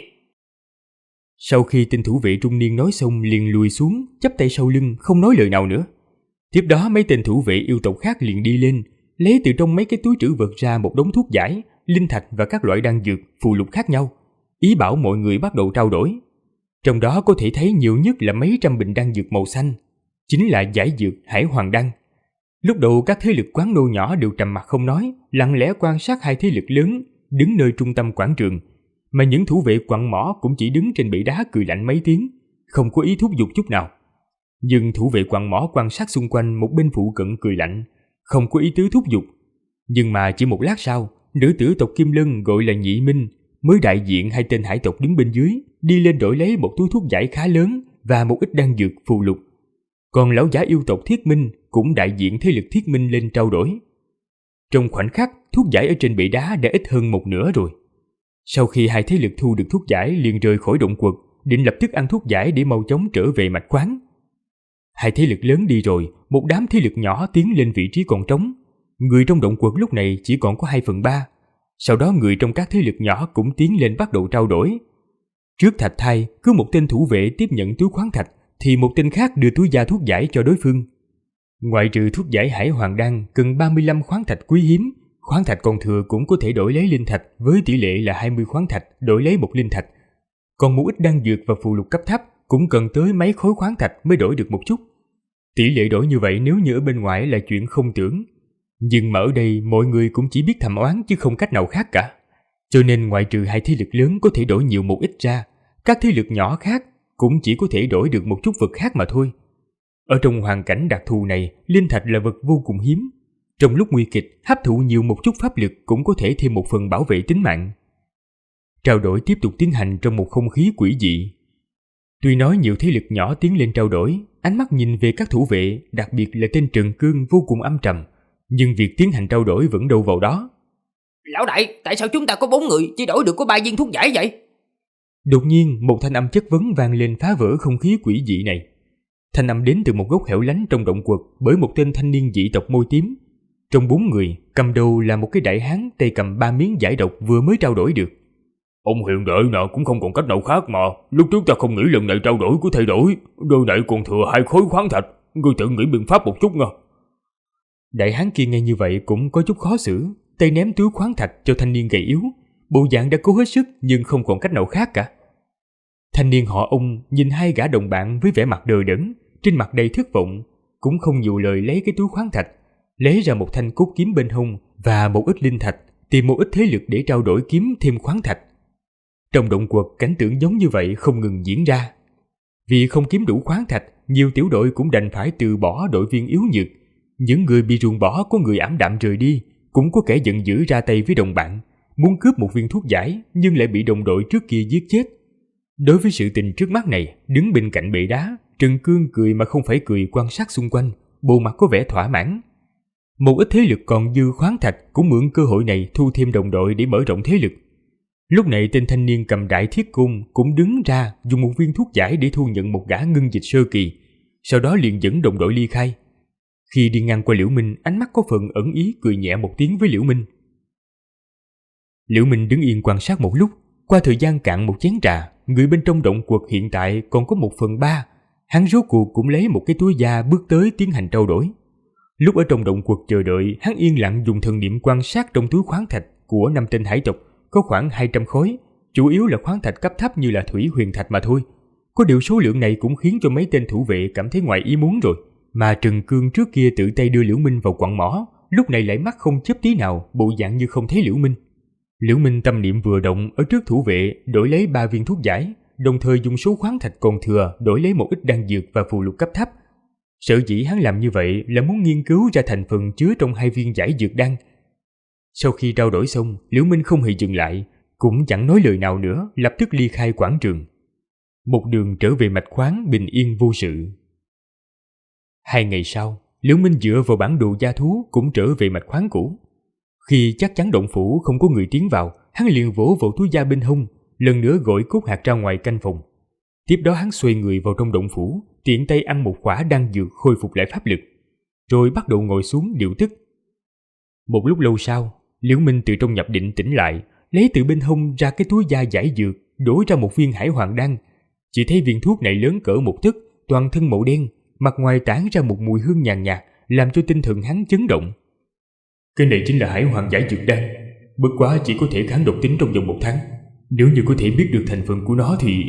Sau khi tên thủ vệ trung niên nói xong liền lùi xuống, chắp tay sau lưng không nói lời nào nữa. Tiếp đó mấy tên thủ vệ yêu tộc khác liền đi lên, lấy từ trong mấy cái túi trữ vật ra một đống thuốc giải, linh thạch và các loại đan dược, phù lục khác nhau, ý bảo mọi người bắt đầu trao đổi. Trong đó có thể thấy nhiều nhất là mấy trăm bình đan dược màu xanh, chính là giải dược hải hoàng đan. Lúc đầu các thế lực quán nô nhỏ đều trầm mặc không nói, lặng lẽ quan sát hai thế lực lớn đứng nơi trung tâm quảng trường, mà những thủ vệ quặng mỏ cũng chỉ đứng trên bệ đá cười lạnh mấy tiếng, không có ý thúc giục chút nào. Nhưng thủ vệ quặng mỏ quan sát xung quanh một bên phụ cận cười lạnh, không có ý tứ thúc giục. Nhưng mà chỉ một lát sau, nữ tử tộc Kim Lân gọi là Nhị Minh mới đại diện hai tên hải tộc đứng bên dưới đi lên đổi lấy một túi thuốc giải khá lớn và một ít đan dược phù lục. Còn lão giả yêu tộc Thiết Minh cũng đại diện thế lực Thiết Minh lên trao đổi. Trong khoảnh khắc, thuốc giải ở trên bệ đá đã ít hơn một nửa rồi. Sau khi hai thế lực thu được thuốc giải liền rời khỏi động quật, định lập tức ăn thuốc giải để mau chóng trở về mạch khoáng. Hai thế lực lớn đi rồi, một đám thế lực nhỏ tiến lên vị trí còn trống. Người trong động quật lúc này chỉ còn có 2/3. Sau đó người trong các thế lực nhỏ cũng tiến lên bắt đầu trao đổi. Trước thạch thai, cứ một tên thủ vệ tiếp nhận túi khoáng thạch, thì một tên khác đưa túi da thuốc giải cho đối phương. Ngoại trừ thuốc giải hải hoàng đan cần 35 khoáng thạch quý hiếm, khoáng thạch còn thừa cũng có thể đổi lấy linh thạch với tỷ lệ là 20 khoáng thạch đổi lấy một linh thạch. Còn một ít đan dược và phù lục cấp thấp cũng cần tới mấy khối khoáng thạch mới đổi được một chút. Tỷ lệ đổi như vậy nếu như ở bên ngoài là chuyện không tưởng. Nhưng mà ở đây mọi người cũng chỉ biết thầm oán chứ không cách nào khác cả. Cho nên ngoại trừ hai thế lực lớn có thể đổi nhiều một ít ra, các thế lực nhỏ khác cũng chỉ có thể đổi được một chút vật khác mà thôi. Ở trong hoàn cảnh đặc thù này, linh thạch là vật vô cùng hiếm. Trong lúc nguy kịch, hấp thụ nhiều một chút pháp lực cũng có thể thêm một phần bảo vệ tính mạng. Trao đổi tiếp tục tiến hành trong một không khí quỷ dị. Tuy nói nhiều thế lực nhỏ tiến lên trao đổi, ánh mắt nhìn về các thủ vệ, đặc biệt là tên Trần Cương vô cùng âm trầm, nhưng việc tiến hành trao đổi vẫn đâu vào đó. Lão đại, tại sao chúng ta có 4 người chỉ đổi được có 3 viên thuốc giải vậy? Đột nhiên, một thanh âm chất vấn vang lên phá vỡ không khí quỷ dị này. Thanh âm đến từ một góc hẻo lánh trong động quật bởi một tên thanh niên dị tộc môi tím. Trong 4 người, cầm đầu là một cái đại hán tay cầm 3 miếng giải độc vừa mới trao đổi được. Ông hiền đệ nè, cũng không còn cách nào khác mà. Lúc trước ta không nghĩ lần này trao đổi có thay đổi. Đôi này còn thừa 2 khối khoáng thạch. Ngươi tự nghĩ biện pháp một chút nha. Đại hán kia nghe như vậy cũng có chút khó xử, tay ném túi khoáng thạch cho thanh niên gầy yếu. Bộ dạng đã cố hết sức nhưng không còn cách nào khác cả. Thanh niên họ Ông nhìn 2 gã đồng bạn với vẻ mặt đờ đẫn, trên mặt đầy thất vọng, cũng không nhiều lời lấy cái túi khoáng thạch, lấy ra một thanh cốt kiếm bên hông và một ít linh thạch, tìm một ít thế lực để trao đổi kiếm thêm khoáng thạch. Trong động quật, cảnh tượng giống như vậy không ngừng diễn ra. Vì không kiếm đủ khoáng thạch, nhiều tiểu đội cũng đành phải từ bỏ đội viên yếu nhược. Những người bị ruồng bỏ có người ảm đạm rời đi, cũng có kẻ giận dữ ra tay với đồng bạn, muốn cướp một viên thuốc giải nhưng lại bị đồng đội trước kia giết chết. Đối với sự tình trước mắt này, đứng bên cạnh bệ đá, Trần Cương cười mà không phải cười quan sát xung quanh, bộ mặt có vẻ thỏa mãn. Một ít thế lực còn dư khoáng thạch cũng mượn cơ hội này thu thêm đồng đội để mở rộng thế lực. Lúc này tên thanh niên cầm đại thiết côn cũng đứng ra dùng một viên thuốc giải để thu nhận một gã ngưng dịch sơ kỳ, sau đó liền dẫn đồng đội ly khai. Khi đi ngang qua Liễu Minh, ánh mắt có phần ẩn ý cười nhẹ một tiếng với Liễu Minh. Liễu Minh đứng yên quan sát một lúc, qua thời gian cạn một chén trà, người bên trong động quật hiện tại còn có 1/3, hắn rốt cuộc cũng lấy một cái túi da bước tới tiến hành trao đổi. Lúc ở trong động quật chờ đợi, hắn yên lặng dùng thần niệm quan sát trong túi khoáng thạch của 5 tên hải tộc, có khoảng 200 khối, chủ yếu là khoáng thạch cấp thấp như là thủy huyền thạch mà thôi. Có điều số lượng này cũng khiến cho mấy tên thủ vệ cảm thấy ngoài ý muốn rồi, mà Trần Cương trước kia tự tay đưa Liễu Minh vào quặng mỏ, lúc này lại mắt không chớp tí nào, bộ dạng như không thấy Liễu Minh. Liễu Minh tâm niệm vừa động, ở trước thủ vệ đổi lấy 3 viên thuốc giải, đồng thời dùng số khoáng thạch còn thừa đổi lấy một ít đan dược và phù lục cấp thấp. Sở dĩ hắn làm như vậy là muốn nghiên cứu ra thành phần chứa trong 2 viên giải dược đan. Sau khi trao đổi xong, Liễu Minh không hề dừng lại, cũng chẳng nói lời nào nữa, lập tức ly khai quảng trường. Một đường trở về mạch khoáng bình yên vô sự. 2 ngày sau, Liễu Minh dựa vào bản đồ gia thú cũng trở về mạch khoáng cũ. Khi chắc chắn động phủ không có người tiến vào, hắn liền vỗ vào túi da bên hông, lần nữa gọi cốt hạt ra ngoài canh phòng. Tiếp đó hắn xoay người vào trong động phủ, tiện tay ăn một quả đan dược khôi phục lại pháp lực, rồi bắt đầu ngồi xuống điều tức. Một lúc lâu sau, Liễu Minh từ trong nhập định tỉnh lại, lấy từ bên hông ra cái túi da giải dược, đổ ra một viên hải hoàng đan. Chỉ thấy viên thuốc này lớn cỡ 1 tấc, toàn thân màu đen, mặt ngoài tản ra một mùi hương nhàn nhạt, làm cho tinh thần hắn chấn động. Cái này chính là hải hoàng giải dược đan, bất quá chỉ có thể kháng độc tính trong vòng 1 tháng. Nếu như có thể biết được thành phần của nó thì...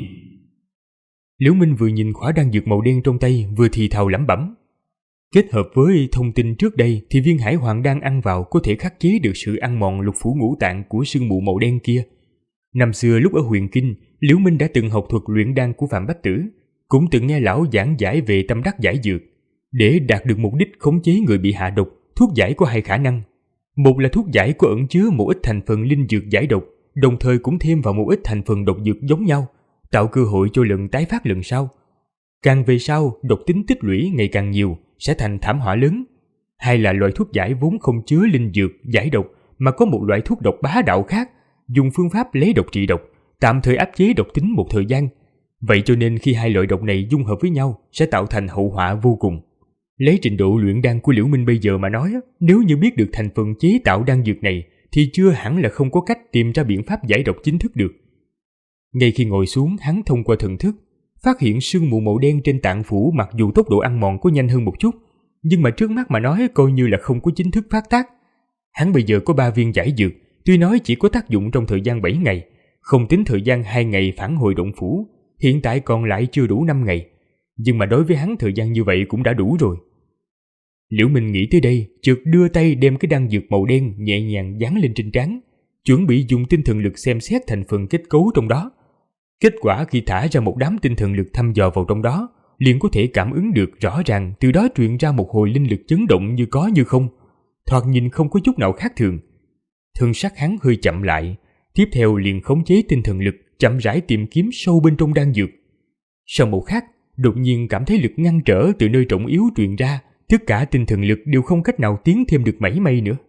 Liễu Minh vừa nhìn khỏa đan dược màu đen trong tay, vừa thì thào lẩm bẩm. Kết hợp với thông tin trước đây thì viên hải hoàng đan ăn vào có thể khắc chế được sự ăn mòn lục phủ ngũ tạng của sương mù màu đen kia. Năm xưa lúc ở Huyền Kinh, Liễu Minh đã từng học thuật luyện đan của Phạm Bách Tử, cũng từng nghe lão giảng giải về tâm đắc giải dược. Để đạt được mục đích khống chế người bị hạ độc, thuốc giải có 2 khả năng. Một là thuốc giải có ẩn chứa một ít thành phần linh dược giải độc, đồng thời cũng thêm vào một ít thành phần độc dược giống nhau, tạo cơ hội cho lần tái phát lần sau. Càng về sau, độc tính tích lũy ngày càng nhiều, sẽ thành thảm họa lớn. Hay là loại thuốc giải vốn không chứa linh dược giải độc, mà có một loại thuốc độc bá đạo khác, dùng phương pháp lấy độc trị độc, tạm thời áp chế độc tính một thời gian. Vậy cho nên khi 2 loại độc này dung hợp với nhau sẽ tạo thành hậu họa vô cùng. Lấy trình độ luyện đan của Liễu Minh bây giờ mà nói, nếu như biết được thành phần chế tạo đan dược này thì chưa hẳn là không có cách tìm ra biện pháp giải độc chính thức được. Ngay khi ngồi xuống, hắn thông qua thần thức phát hiện sương mù màu đen trên tạng phủ, mặc dù tốc độ ăn mòn có nhanh hơn một chút, nhưng mà trước mắt mà nói coi như là không có chính thức phát tác. Hắn bây giờ có 3 viên giải dược, tuy nói chỉ có tác dụng trong thời gian 7 ngày, không tính thời gian 2 ngày phản hồi động phủ, hiện tại còn lại chưa đủ 5 ngày. Nhưng mà đối với hắn thời gian như vậy cũng đã đủ rồi. Liễu Minh nghĩ tới đây, chợt đưa tay đem cái đan dược màu đen nhẹ nhàng dán lên trên trán, chuẩn bị dùng tinh thần lực xem xét thành phần kết cấu trong đó. Kết quả khi thả ra một đám tinh thần lực thăm dò vào trong đó, liền có thể cảm ứng được rõ ràng, từ đó truyền ra một hồi linh lực chấn động như có như không, thoạt nhìn không có chút nào khác thường. Thân sắc hắn hơi chậm lại, tiếp theo liền khống chế tinh thần lực chậm rãi tìm kiếm sâu bên trong đan dược. Sau một khắc, đột nhiên cảm thấy lực ngăn trở từ nơi trọng yếu truyền ra, tất cả tinh thần lực đều không cách nào tiến thêm được mảy may nữa.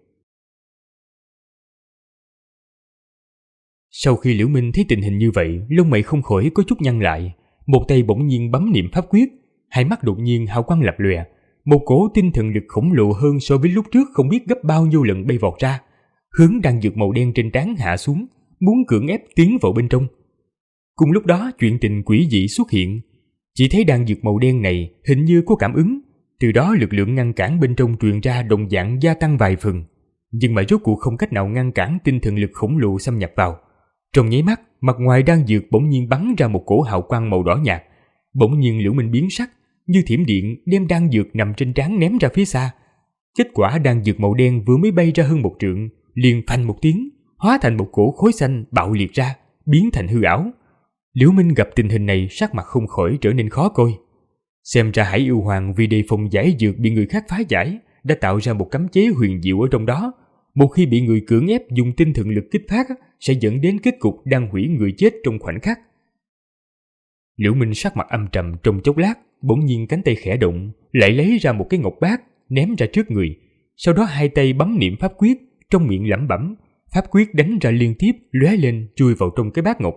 Sau khi Liễu Minh thấy tình hình như vậy, lông mày không khỏi có chút nhăn lại, một tay bỗng nhiên bấm niệm pháp quyết, hai mắt đột nhiên hào quang lập lòe, một cỗ tinh thần lực khổng lồ hơn so với lúc trước không biết gấp bao nhiêu lần bay vọt ra, hướng đan dược màu đen trên trán hạ xuống, muốn cưỡng ép tiến vào bên trong. Cùng lúc đó, chuyện tình quỷ dị xuất hiện, chỉ thấy đan dược màu đen này hình như có cảm ứng, từ đó lực lượng ngăn cản bên trong truyền ra đồng dạng gia tăng vài phần, nhưng mà rốt cuộc không cách nào ngăn cản tinh thần lực khổng lồ xâm nhập vào. Trong nháy mắt, mặt ngoài đan dược bỗng nhiên bắn ra một cỗ hào quang màu đỏ nhạt, bỗng nhiên Liễu Minh biến sắc, như thiểm điện đem đan dược nằm trên trán ném ra phía xa. Kết quả đan dược màu đen vừa mới bay ra hơn một trượng, liền phanh một tiếng, hóa thành một cỗ khối xanh bạo liệt ra, biến thành hư ảo. Liễu Minh gặp tình hình này, sắc mặt không khỏi trở nên khó coi. Xem ra Hải Yêu Hoàng vì đề phòng giải dược bị người khác phá giải, đã tạo ra một cấm chế huyền diệu ở trong đó. Một khi bị người cưỡng ép dùng tinh thần lực kích phát, sẽ dẫn đến kết cục đang hủy người chết trong khoảnh khắc. Liễu Minh sắc mặt âm trầm trong chốc lát, bỗng nhiên cánh tay khẽ động, lại lấy ra một cái ngọc bát ném ra trước người, sau đó hai tay bấm niệm pháp quyết, trong miệng lẩm bẩm, pháp quyết đánh ra liên tiếp, lóe lên chui vào trong cái bát ngọc.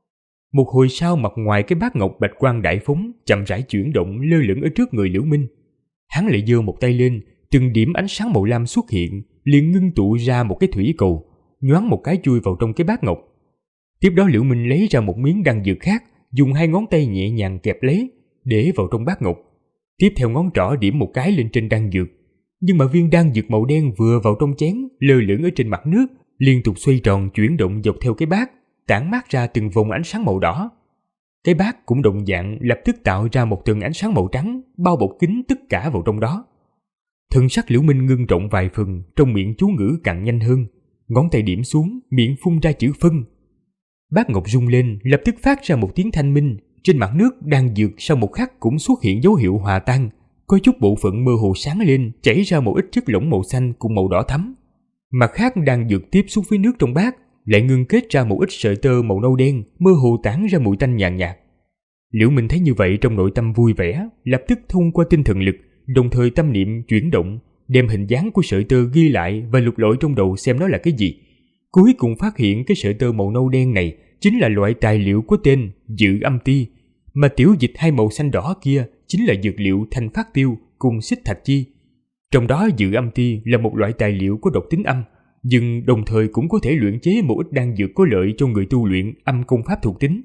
Một hồi sau, mặt ngoài cái bát ngọc bạch quang đại phóng, chậm rãi chuyển động lơ lửng ở trước người Liễu Minh. Hắn lại giơ một tay lên, từng điểm ánh sáng màu lam xuất hiện, liền ngưng tụ ra một cái thủy cầu, nhoáng một cái chui vào trong cái bát ngọc. Tiếp đó Liễu Minh lấy ra một miếng đan dược khác, dùng hai ngón tay nhẹ nhàng kẹp lấy, để vào trong bát ngọc. Tiếp theo ngón trỏ điểm một cái lên trên đan dược, nhưng mà viên đan dược màu đen vừa vào trong chén, lơ lửng ở trên mặt nước, liên tục xoay tròn chuyển động dọc theo cái bát, tản mát ra từng vòng ánh sáng màu đỏ. Cái bát cũng đồng dạng lập tức tạo ra một tầng ánh sáng màu trắng, bao bọc kín tất cả vào trong đó. Thần sắc Liễu Minh ngưng trọng vài phần, trong miệng chú ngữ càng nhanh hơn, ngón tay điểm xuống, miệng phun ra chữ phân. Bát ngọc rung lên, lập tức phát ra một tiếng thanh minh, trên mặt nước đan dược sau một khắc cũng xuất hiện dấu hiệu hòa tan, có chút bộ phận mơ hồ sáng lên, chảy ra một ít chất lỏng màu xanh cùng màu đỏ thắm. Mặt khác đan dược tiếp xúc với nước trong bát, lại ngưng kết ra một ít sợi tơ màu nâu đen, mơ hồ tản ra mùi tanh nhàn nhạt. Liễu Minh thấy như vậy trong nội tâm vui vẻ, lập tức thông qua tinh thần lực, đồng thời tâm niệm chuyển động, đem hình dáng của sợi tơ ghi lại và lục lọi trong đầu xem nó là cái gì. Cuối cùng phát hiện cái sợi tơ màu nâu đen này chính là loại tài liệu có tên Dự Âm Ti, mà tiểu dịch hai màu xanh đỏ kia chính là dược liệu Thanh Phát Tiêu cùng Xích Thạch Chi. Trong đó Dự Âm Ti là một loại tài liệu có độc tính âm, nhưng đồng thời cũng có thể luyện chế một ít đan dược có lợi cho người tu luyện âm công pháp thuộc tính.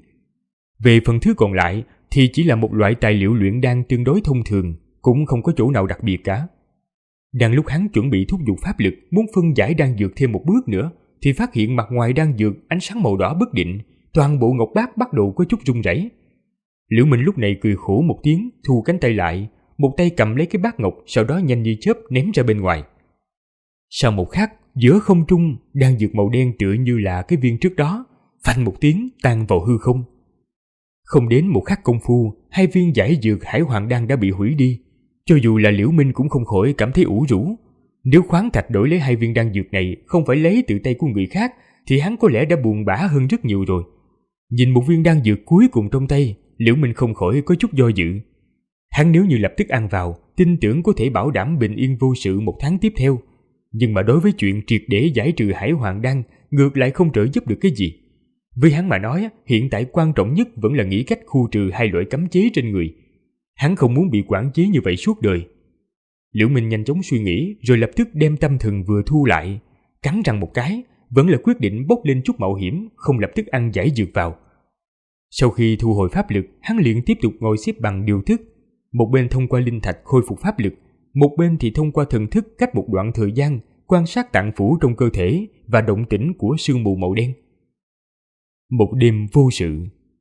Về phần thứ còn lại thì chỉ là một loại tài liệu luyện đan tương đối thông thường, cũng không có chỗ nào đặc biệt cả. Đang lúc hắn chuẩn bị thúc giục pháp lực muốn phân giải đan dược thêm một bước nữa, thì phát hiện mặt ngoài đan dược ánh sáng màu đỏ bất định, toàn bộ ngọc bát bắt đầu có chút rung rẩy. Liễu Minh lúc này cười khổ một tiếng, thu cánh tay lại, một tay cầm lấy cái bát ngọc, sau đó nhanh như chớp ném ra bên ngoài. Sau một khắc, giữa không trung, đan dược màu đen tựa như là cái viên trước đó, phanh một tiếng tan vào hư không. Không đến một khắc công phu, hai viên giải dược Hải Hoàng đan đã bị hủy đi. Cho dù là Liễu Minh cũng không khỏi cảm thấy ủ rũ. Nếu khoáng thạch đổi lấy hai viên đan dược này không phải lấy từ tay của người khác, thì hắn có lẽ đã buồn bã hơn rất nhiều rồi. Nhìn một viên đan dược cuối cùng trong tay, Liễu Minh không khỏi có chút do dự. Hắn nếu như lập tức ăn vào, tin tưởng có thể bảo đảm bình yên vô sự một tháng tiếp theo. Nhưng mà đối với chuyện triệt để giải trừ Hải Hoàng đan, ngược lại không trợ giúp được cái gì. Với hắn mà nói, hiện tại quan trọng nhất vẫn là nghĩ cách khu trừ hai loại cấm chế trên người. Hắn không muốn bị quản chế như vậy suốt đời. Liễu Minh nhanh chóng suy nghĩ, rồi lập tức đem tâm thần vừa thu lại, cắn răng một cái, vẫn là quyết định bốc lên chút mạo hiểm, không lập tức ăn giải dược vào. Sau khi thu hồi pháp lực, hắn liền tiếp tục ngồi xếp bằng điều thức, một bên thông qua linh thạch khôi phục pháp lực, một bên thì thông qua thần thức cách một đoạn thời gian quan sát tạng phủ trong cơ thể và động tĩnh của sương mù màu đen. Một đêm vô sự.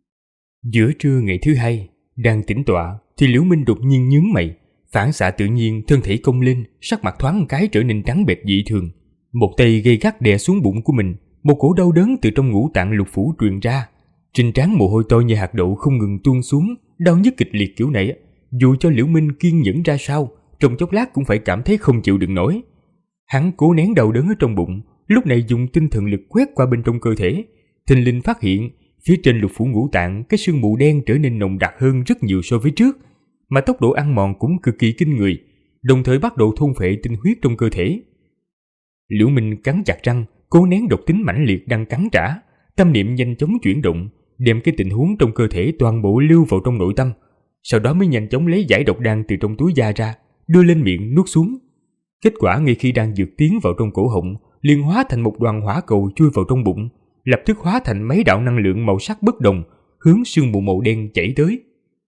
Giữa trưa ngày thứ hai, đang tĩnh tọa thì Liễu Minh đột nhiên nhướng mày, phản xạ tự nhiên thân thể cong lên, sắc mặt thoáng cái trở nên trắng bệch dị thường. Một tay gay gắt đè xuống bụng của mình, một cổ đau đớn từ trong ngũ tạng lục phủ truyền ra. Trên trán mồ hôi to như hạt đậu không ngừng tuôn xuống, đau nhức kịch liệt kiểu này, dù cho Liễu Minh kiên nhẫn ra sao, trong chốc lát cũng phải cảm thấy không chịu đựng nổi. Hắn cố nén đau đớn ở trong bụng, lúc này dùng tinh thần lực quét qua bên trong cơ thể, thình lình phát hiện phía trên lục phủ ngũ tạng cái sương mù đen trở nên nồng đặc hơn rất nhiều so với trước, mà tốc độ ăn mòn cũng cực kỳ kinh người, đồng thời bắt đầu thôn phệ tinh huyết trong cơ thể. Liễu Minh cắn chặt răng, cố nén độc tính mãnh liệt đang cắn trả, tâm niệm nhanh chóng chuyển động, đem cái tình huống trong cơ thể toàn bộ lưu vào trong nội tâm, sau đó mới nhanh chóng lấy giải độc đan từ trong túi da ra, đưa lên miệng nuốt xuống. Kết quả ngay khi đang dược tiến vào trong cổ họng, liền hóa thành một đoàn hỏa cầu chui vào trong bụng, lập tức hóa thành mấy đạo năng lượng màu sắc bất đồng, hướng sương mù màu đen chảy tới.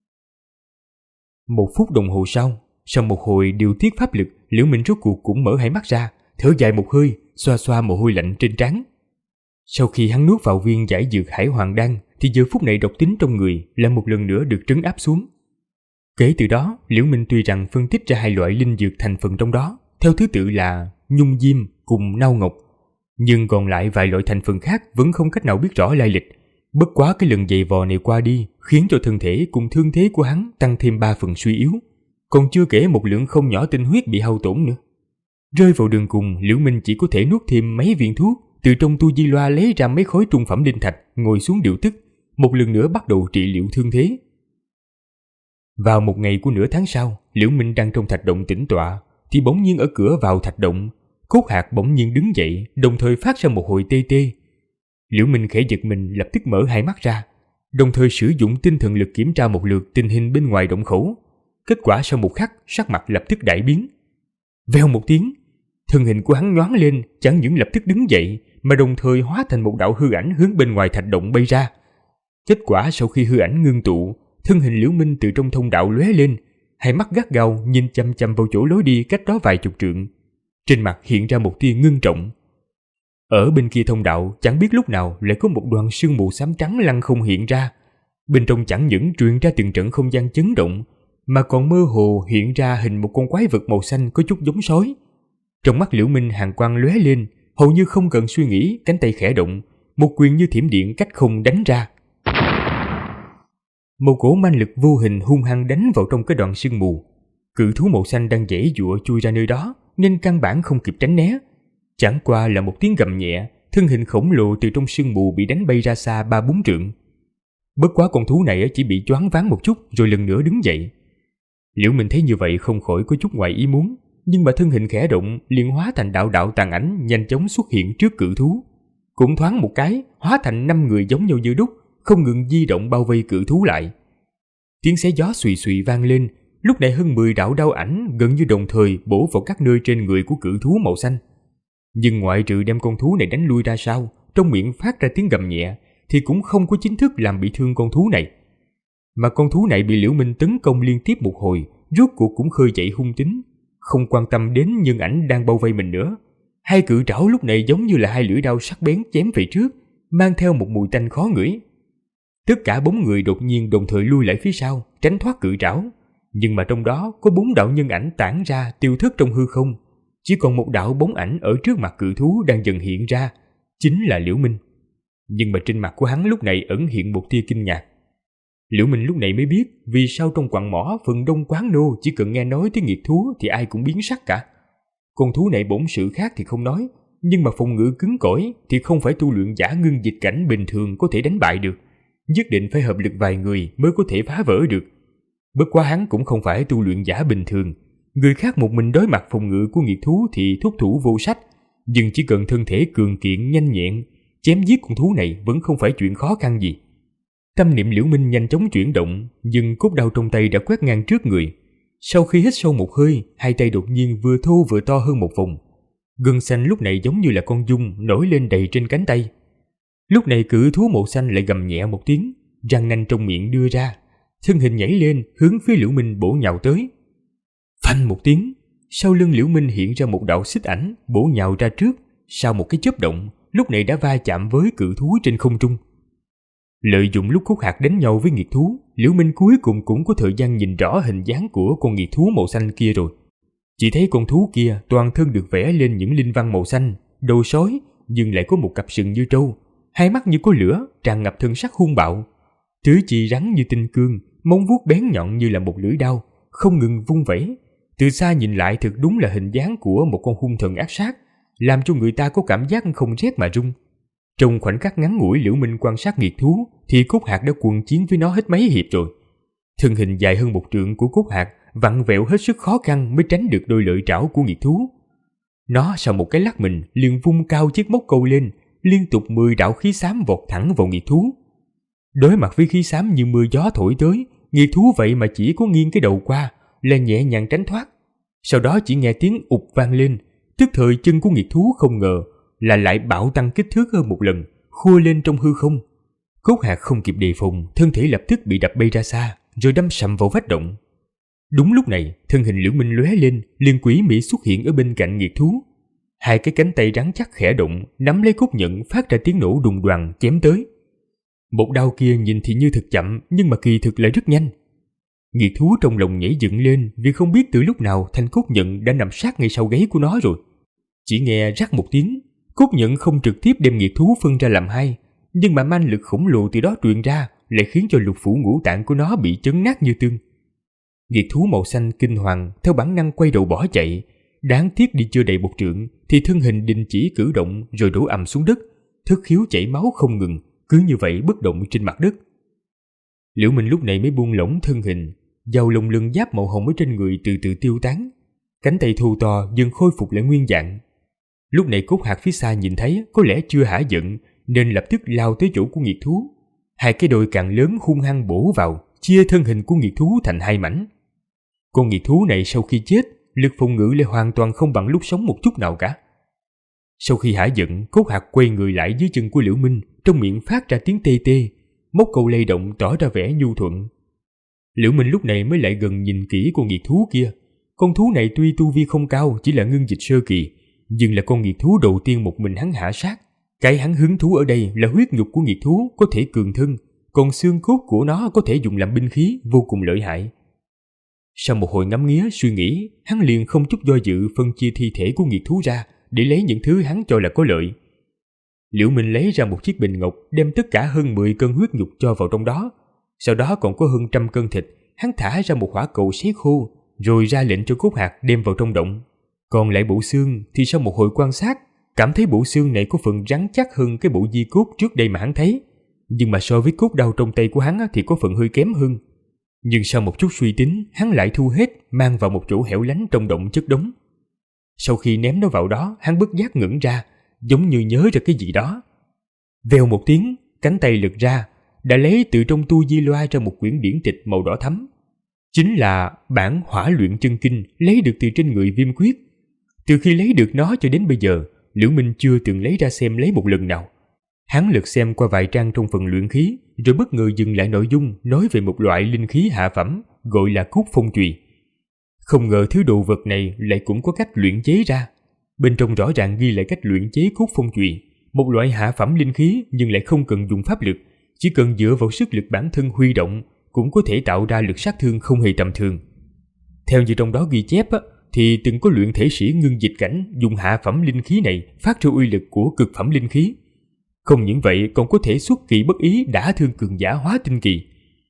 1 phút đồng hồ sau một hồi điều tiết pháp lực, Liễu Minh rốt cuộc cũng mở hai mắt ra, thở dài một hơi, xoa xoa mồ hôi lạnh trên trán. Sau khi hắn nuốt vào viên giải dược Hải Hoàng đan, thì giờ phút này độc tính trong người lại một lần nữa được trấn áp xuống. Kể từ đó, Liễu Minh tuy rằng phân tích ra 2 loại linh dược thành phần trong đó, theo thứ tự là nhung diêm cùng nao ngọc, nhưng còn lại vài loại thành phần khác vẫn không cách nào biết rõ lai lịch. Bất quá cái lần giày vò này qua đi, khiến cho thân thể cùng thương thế của hắn tăng thêm 3 phần suy yếu, còn chưa kể một lượng không nhỏ tinh huyết bị hao tổn nữa. Rơi vào đường cùng, Liễu Minh chỉ có thể nuốt thêm mấy viên thuốc, từ trong tu di loa lấy ra mấy khối trung phẩm linh thạch, ngồi xuống điều tức, một lần nữa bắt đầu trị liệu thương thế. Vào một ngày của nửa tháng sau, Liễu Minh đang trong thạch động tĩnh tọa, thì bỗng nhiên ở cửa vào thạch động, Cốt Hạc bỗng nhiên đứng dậy, đồng thời phát ra một hồi tê tê. Liễu Minh khẽ giật mình, lập tức mở hai mắt ra, đồng thời sử dụng tinh thần lực kiểm tra một lượt tình hình bên ngoài động khẩu. Kết quả sau một khắc, sắc mặt lập tức đại biến. Vèo một tiếng, thân hình của hắn nhoáng lên, chẳng những lập tức đứng dậy, mà đồng thời hóa thành một đạo hư ảnh hướng bên ngoài thạch động bay ra. Kết quả sau khi hư ảnh ngưng tụ, thân hình Liễu Minh từ trong thông đạo lóe lên, hai mắt gắt gao nhìn chăm chăm vào chỗ lối đi cách đó vài chục trượng. Trên mặt hiện ra một tia ngưng trọng. Ở bên kia thông đạo, chẳng biết lúc nào lại có một đoàn sương mù xám trắng lăng không hiện ra. Bên trong chẳng những truyền ra từng trận không gian chấn động, mà còn mơ hồ hiện ra hình một con quái vật màu xanh có chút giống sói. Trong mắt Liễu Minh hàn quang lóe lên, hầu như không cần suy nghĩ, cánh tay khẽ động, một quyền như thiểm điện cách không đánh ra. Một cỗ manh lực vô hình hung hăng đánh vào trong cái đoàn sương mù. Cự thú màu xanh đang giãy giụa chui ra nơi đó, nên căn bản không kịp tránh né. Chẳng qua là một tiếng gầm nhẹ, thân hình khổng lồ từ trong sương mù bị đánh bay ra xa 3-4 trượng. Bất quá con thú này chỉ bị choáng váng một chút rồi lần nữa đứng dậy. Liễu Minh thấy như vậy không khỏi có chút ngoài ý muốn, nhưng mà thân hình khẽ động liền hóa thành đạo đạo tàn ảnh nhanh chóng xuất hiện trước cự thú. Cũng thoáng một cái, hóa thành 5 người giống nhau như đúc, không ngừng di động bao vây cự thú lại. Tiếng xé gió xùy xùy vang lên, lúc này hơn 10 đạo đao ảnh gần như đồng thời bổ vào các nơi trên người của cự thú màu xanh. Nhưng ngoại trừ đem con thú này đánh lui ra sau, trong miệng phát ra tiếng gầm nhẹ, thì cũng không có chính thức làm bị thương con thú này. Mà con thú này bị Liễu Minh tấn công liên tiếp một hồi, rốt cuộc cũng khơi dậy hung tính, không quan tâm đến nhân ảnh đang bao vây mình nữa. Hai cự trảo lúc này giống như là 2 lưỡi đao sắc bén chém về trước, mang theo một mùi tanh khó ngửi. Tất cả 4 người đột nhiên đồng thời lui lại phía sau, tránh thoát cự trảo. Nhưng mà trong đó có 4 đạo nhân ảnh tản ra tiêu thất trong hư không. Chỉ còn một đạo bóng ảnh ở trước mặt cự thú đang dần hiện ra, chính là Liễu Minh. Nhưng mà trên mặt của hắn lúc này ẩn hiện một tia kinh ngạc. Liễu Minh lúc này mới biết vì sao trong quặng mỏ phần đông quán nô chỉ cần nghe nói tới nghiệt thú thì ai cũng biến sắc cả. Con thú này bổn sự khác thì không nói, nhưng mà phòng ngự cứng cỏi thì không phải tu luyện giả ngưng dịch cảnh bình thường có thể đánh bại được. Nhất định phải hợp lực vài người mới có thể phá vỡ được. Bất quá hắn cũng không phải tu luyện giả bình thường. Người khác một mình đối mặt phòng ngự của nghiệt thú thì thúc thủ vô sách, nhưng chỉ cần thân thể cường kiện nhanh nhẹn, chém giết con thú này vẫn không phải chuyện khó khăn gì. Tâm niệm Liễu Minh nhanh chóng chuyển động, nhưng cốt đao trong tay đã quét ngang trước người. Sau khi hít sâu một hơi, hai tay đột nhiên vừa thô vừa to hơn một vòng. Gân xanh lúc này giống như là con giun nổi lên đầy trên cánh tay. Lúc này cự thú màu xanh lại gầm nhẹ một tiếng, răng nanh trong miệng đưa ra, thân hình nhảy lên hướng phía Liễu Minh bổ nhào tới. Phanh một tiếng, sau lưng Liễu Minh hiện ra một đạo xích ảnh bổ nhào ra trước, sau một cái chớp động, lúc này đã va chạm với cự thú trên không trung. Lợi dụng lúc Cốt Hạc đánh nhau với nghiệt thú, Liễu Minh cuối cùng cũng có thời gian nhìn rõ hình dáng của con nghiệt thú màu xanh kia rồi. Chỉ thấy con thú kia toàn thân được vẽ lên những linh văn màu xanh, đầu sói nhưng lại có một cặp sừng như trâu, hai mắt như có lửa, tràn ngập thân sắc hung bạo. Tứ chi rắn như tinh cương, móng vuốt bén nhọn như là một lưỡi đao, không ngừng vung vẩy. Từ xa nhìn lại thực đúng là hình dáng của một con hung thần ác sát, làm cho người ta có cảm giác không rét mà run. Trong khoảnh khắc ngắn ngủi Liễu Minh quan sát nghiệt thú thì Cốt Hạc đã quần chiến với nó hết mấy hiệp rồi. Thân hình dài hơn 1 trượng của Cốt Hạc vặn vẹo hết sức khó khăn mới tránh được đôi lợi trảo của nghiệt thú. Nó sau một cái lắc mình liền vung cao chiếc móc câu lên, liên tục 10 đạo khí xám vọt thẳng vào nghiệt thú. Đối mặt với khí xám như mưa gió thổi tới, nghiệt thú vậy mà chỉ có nghiêng cái đầu qua là nhẹ nhàng tránh thoát. Sau đó chỉ nghe tiếng ụt vang lên, tức thời chân của nghiệt thú không ngờ là lại bạo tăng kích thước hơn một lần, khua lên trong hư không. Cốt Hạc không kịp đề phòng, thân thể lập tức bị đập bay ra xa, rồi đâm sầm vào vách động. Đúng lúc này, thân hình Liễu Minh lóe lên, liền quỷ mị xuất hiện ở bên cạnh nghiệt thú. 2 cái cánh tay rắn chắc khẽ động, nắm lấy cốt nhận phát ra tiếng nổ đùng đoàng chém tới. Một đao kia nhìn thì như thực chậm, nhưng mà kỳ thực lại rất nhanh. Nghiệt thú trong lòng nhảy dựng lên vì không biết từ lúc nào thanh cốt nhận đã nằm sát ngay sau gáy của nó rồi. Chỉ nghe rắc một tiếng, cốt nhận không trực tiếp đem nghiệt thú phân ra làm 2, nhưng mà manh lực khổng lồ từ đó truyền ra lại khiến cho lục phủ ngũ tạng của nó bị chấn nát như tương. Nghiệt thú màu xanh kinh hoàng theo bản năng quay đầu bỏ chạy, đáng tiếc đi chưa đầy 1 trượng thì thân hình đình chỉ cử động rồi đổ ầm xuống đất, thất khiếu chảy máu không ngừng, cứ như vậy bất động trên mặt đất. Liễu Minh lúc này mới buông lỏng thân hình, dầu lồng lưng giáp màu hồng ở trên người từ từ tiêu tán, cánh tay thô to dần khôi phục lại nguyên dạng. Lúc này Cốt Hạc phía xa nhìn thấy có lẽ chưa hả giận nên lập tức lao tới chỗ của nghiệt thú. 2 cái đôi càng lớn hung hăng bổ vào, chia thân hình của nghiệt thú thành 2 mảnh. Con nghiệt thú này sau khi chết, lực phòng ngự lại hoàn toàn không bằng lúc sống một chút nào cả. Sau khi hả giận, Cốt Hạc quay người lại dưới chân của Liễu Minh, trong miệng phát ra tiếng tê tê, móc câu lay động tỏ ra vẻ nhu thuận. Liễu Minh lúc này mới lại gần nhìn kỹ con nghiệt thú kia. Con thú này tuy tu vi không cao, chỉ là ngưng dịch sơ kỳ, nhưng là con nghiệt thú đầu tiên một mình hắn hạ sát. Cái hắn hứng thú ở đây là huyết nhục của nghiệt thú có thể cường thân, còn xương cốt của nó có thể dùng làm binh khí, vô cùng lợi hại. Sau một hồi ngắm nghía suy nghĩ, hắn liền không chút do dự phân chia thi thể của nghiệt thú ra để lấy những thứ hắn cho là có lợi. Liễu Minh lấy ra một chiếc bình ngọc, đem tất cả hơn 10 cân huyết nhục cho vào trong đó. Sau đó còn có hơn 100 cân thịt, hắn thả ra một hỏa cầu sấy khô, rồi ra lệnh cho Cốt Hạc đem vào trong động. Còn lại bộ xương thì sau một hồi quan sát, cảm thấy bộ xương này có phần rắn chắc hơn cái bộ di cốt trước đây mà hắn thấy. Nhưng mà so với cốt đao trong tay của hắn thì có phần hơi kém hơn. Nhưng sau một chút suy tính, hắn lại thu hết, mang vào một chỗ hẻo lánh trong động chất đống. Sau khi ném nó vào đó, hắn bất giác ngẩng ra, giống như nhớ ra cái gì đó. Vèo một tiếng, cánh tay lật ra, đã lấy từ trong tu di loa ra một quyển điển tịch màu đỏ thắm. Chính là bản Hỏa Luyện Chân Kinh lấy được từ trên người Viêm Quyết. Từ khi lấy được nó cho đến bây giờ, Liễu Minh chưa từng lấy ra xem lấy một lần nào. Hắn lật xem qua vài trang trong phần luyện khí, rồi bất ngờ dừng lại nội dung nói về một loại linh khí hạ phẩm gọi là Cốt Phong Chùy. Không ngờ thứ đồ vật này lại cũng có cách luyện chế ra. Bên trong rõ ràng ghi lại cách luyện chế Cốt Phong Chùy, một loại hạ phẩm linh khí nhưng lại không cần dùng pháp lực, chỉ cần dựa vào sức lực bản thân huy động cũng có thể tạo ra lực sát thương không hề tầm thường. Theo như trong đó ghi chép thì từng có luyện thể sĩ ngưng dịch cảnh dùng hạ phẩm linh khí này phát ra uy lực của cực phẩm linh khí. Không những vậy còn có thể xuất kỳ bất ý đả thương cường giả hóa tinh kỳ.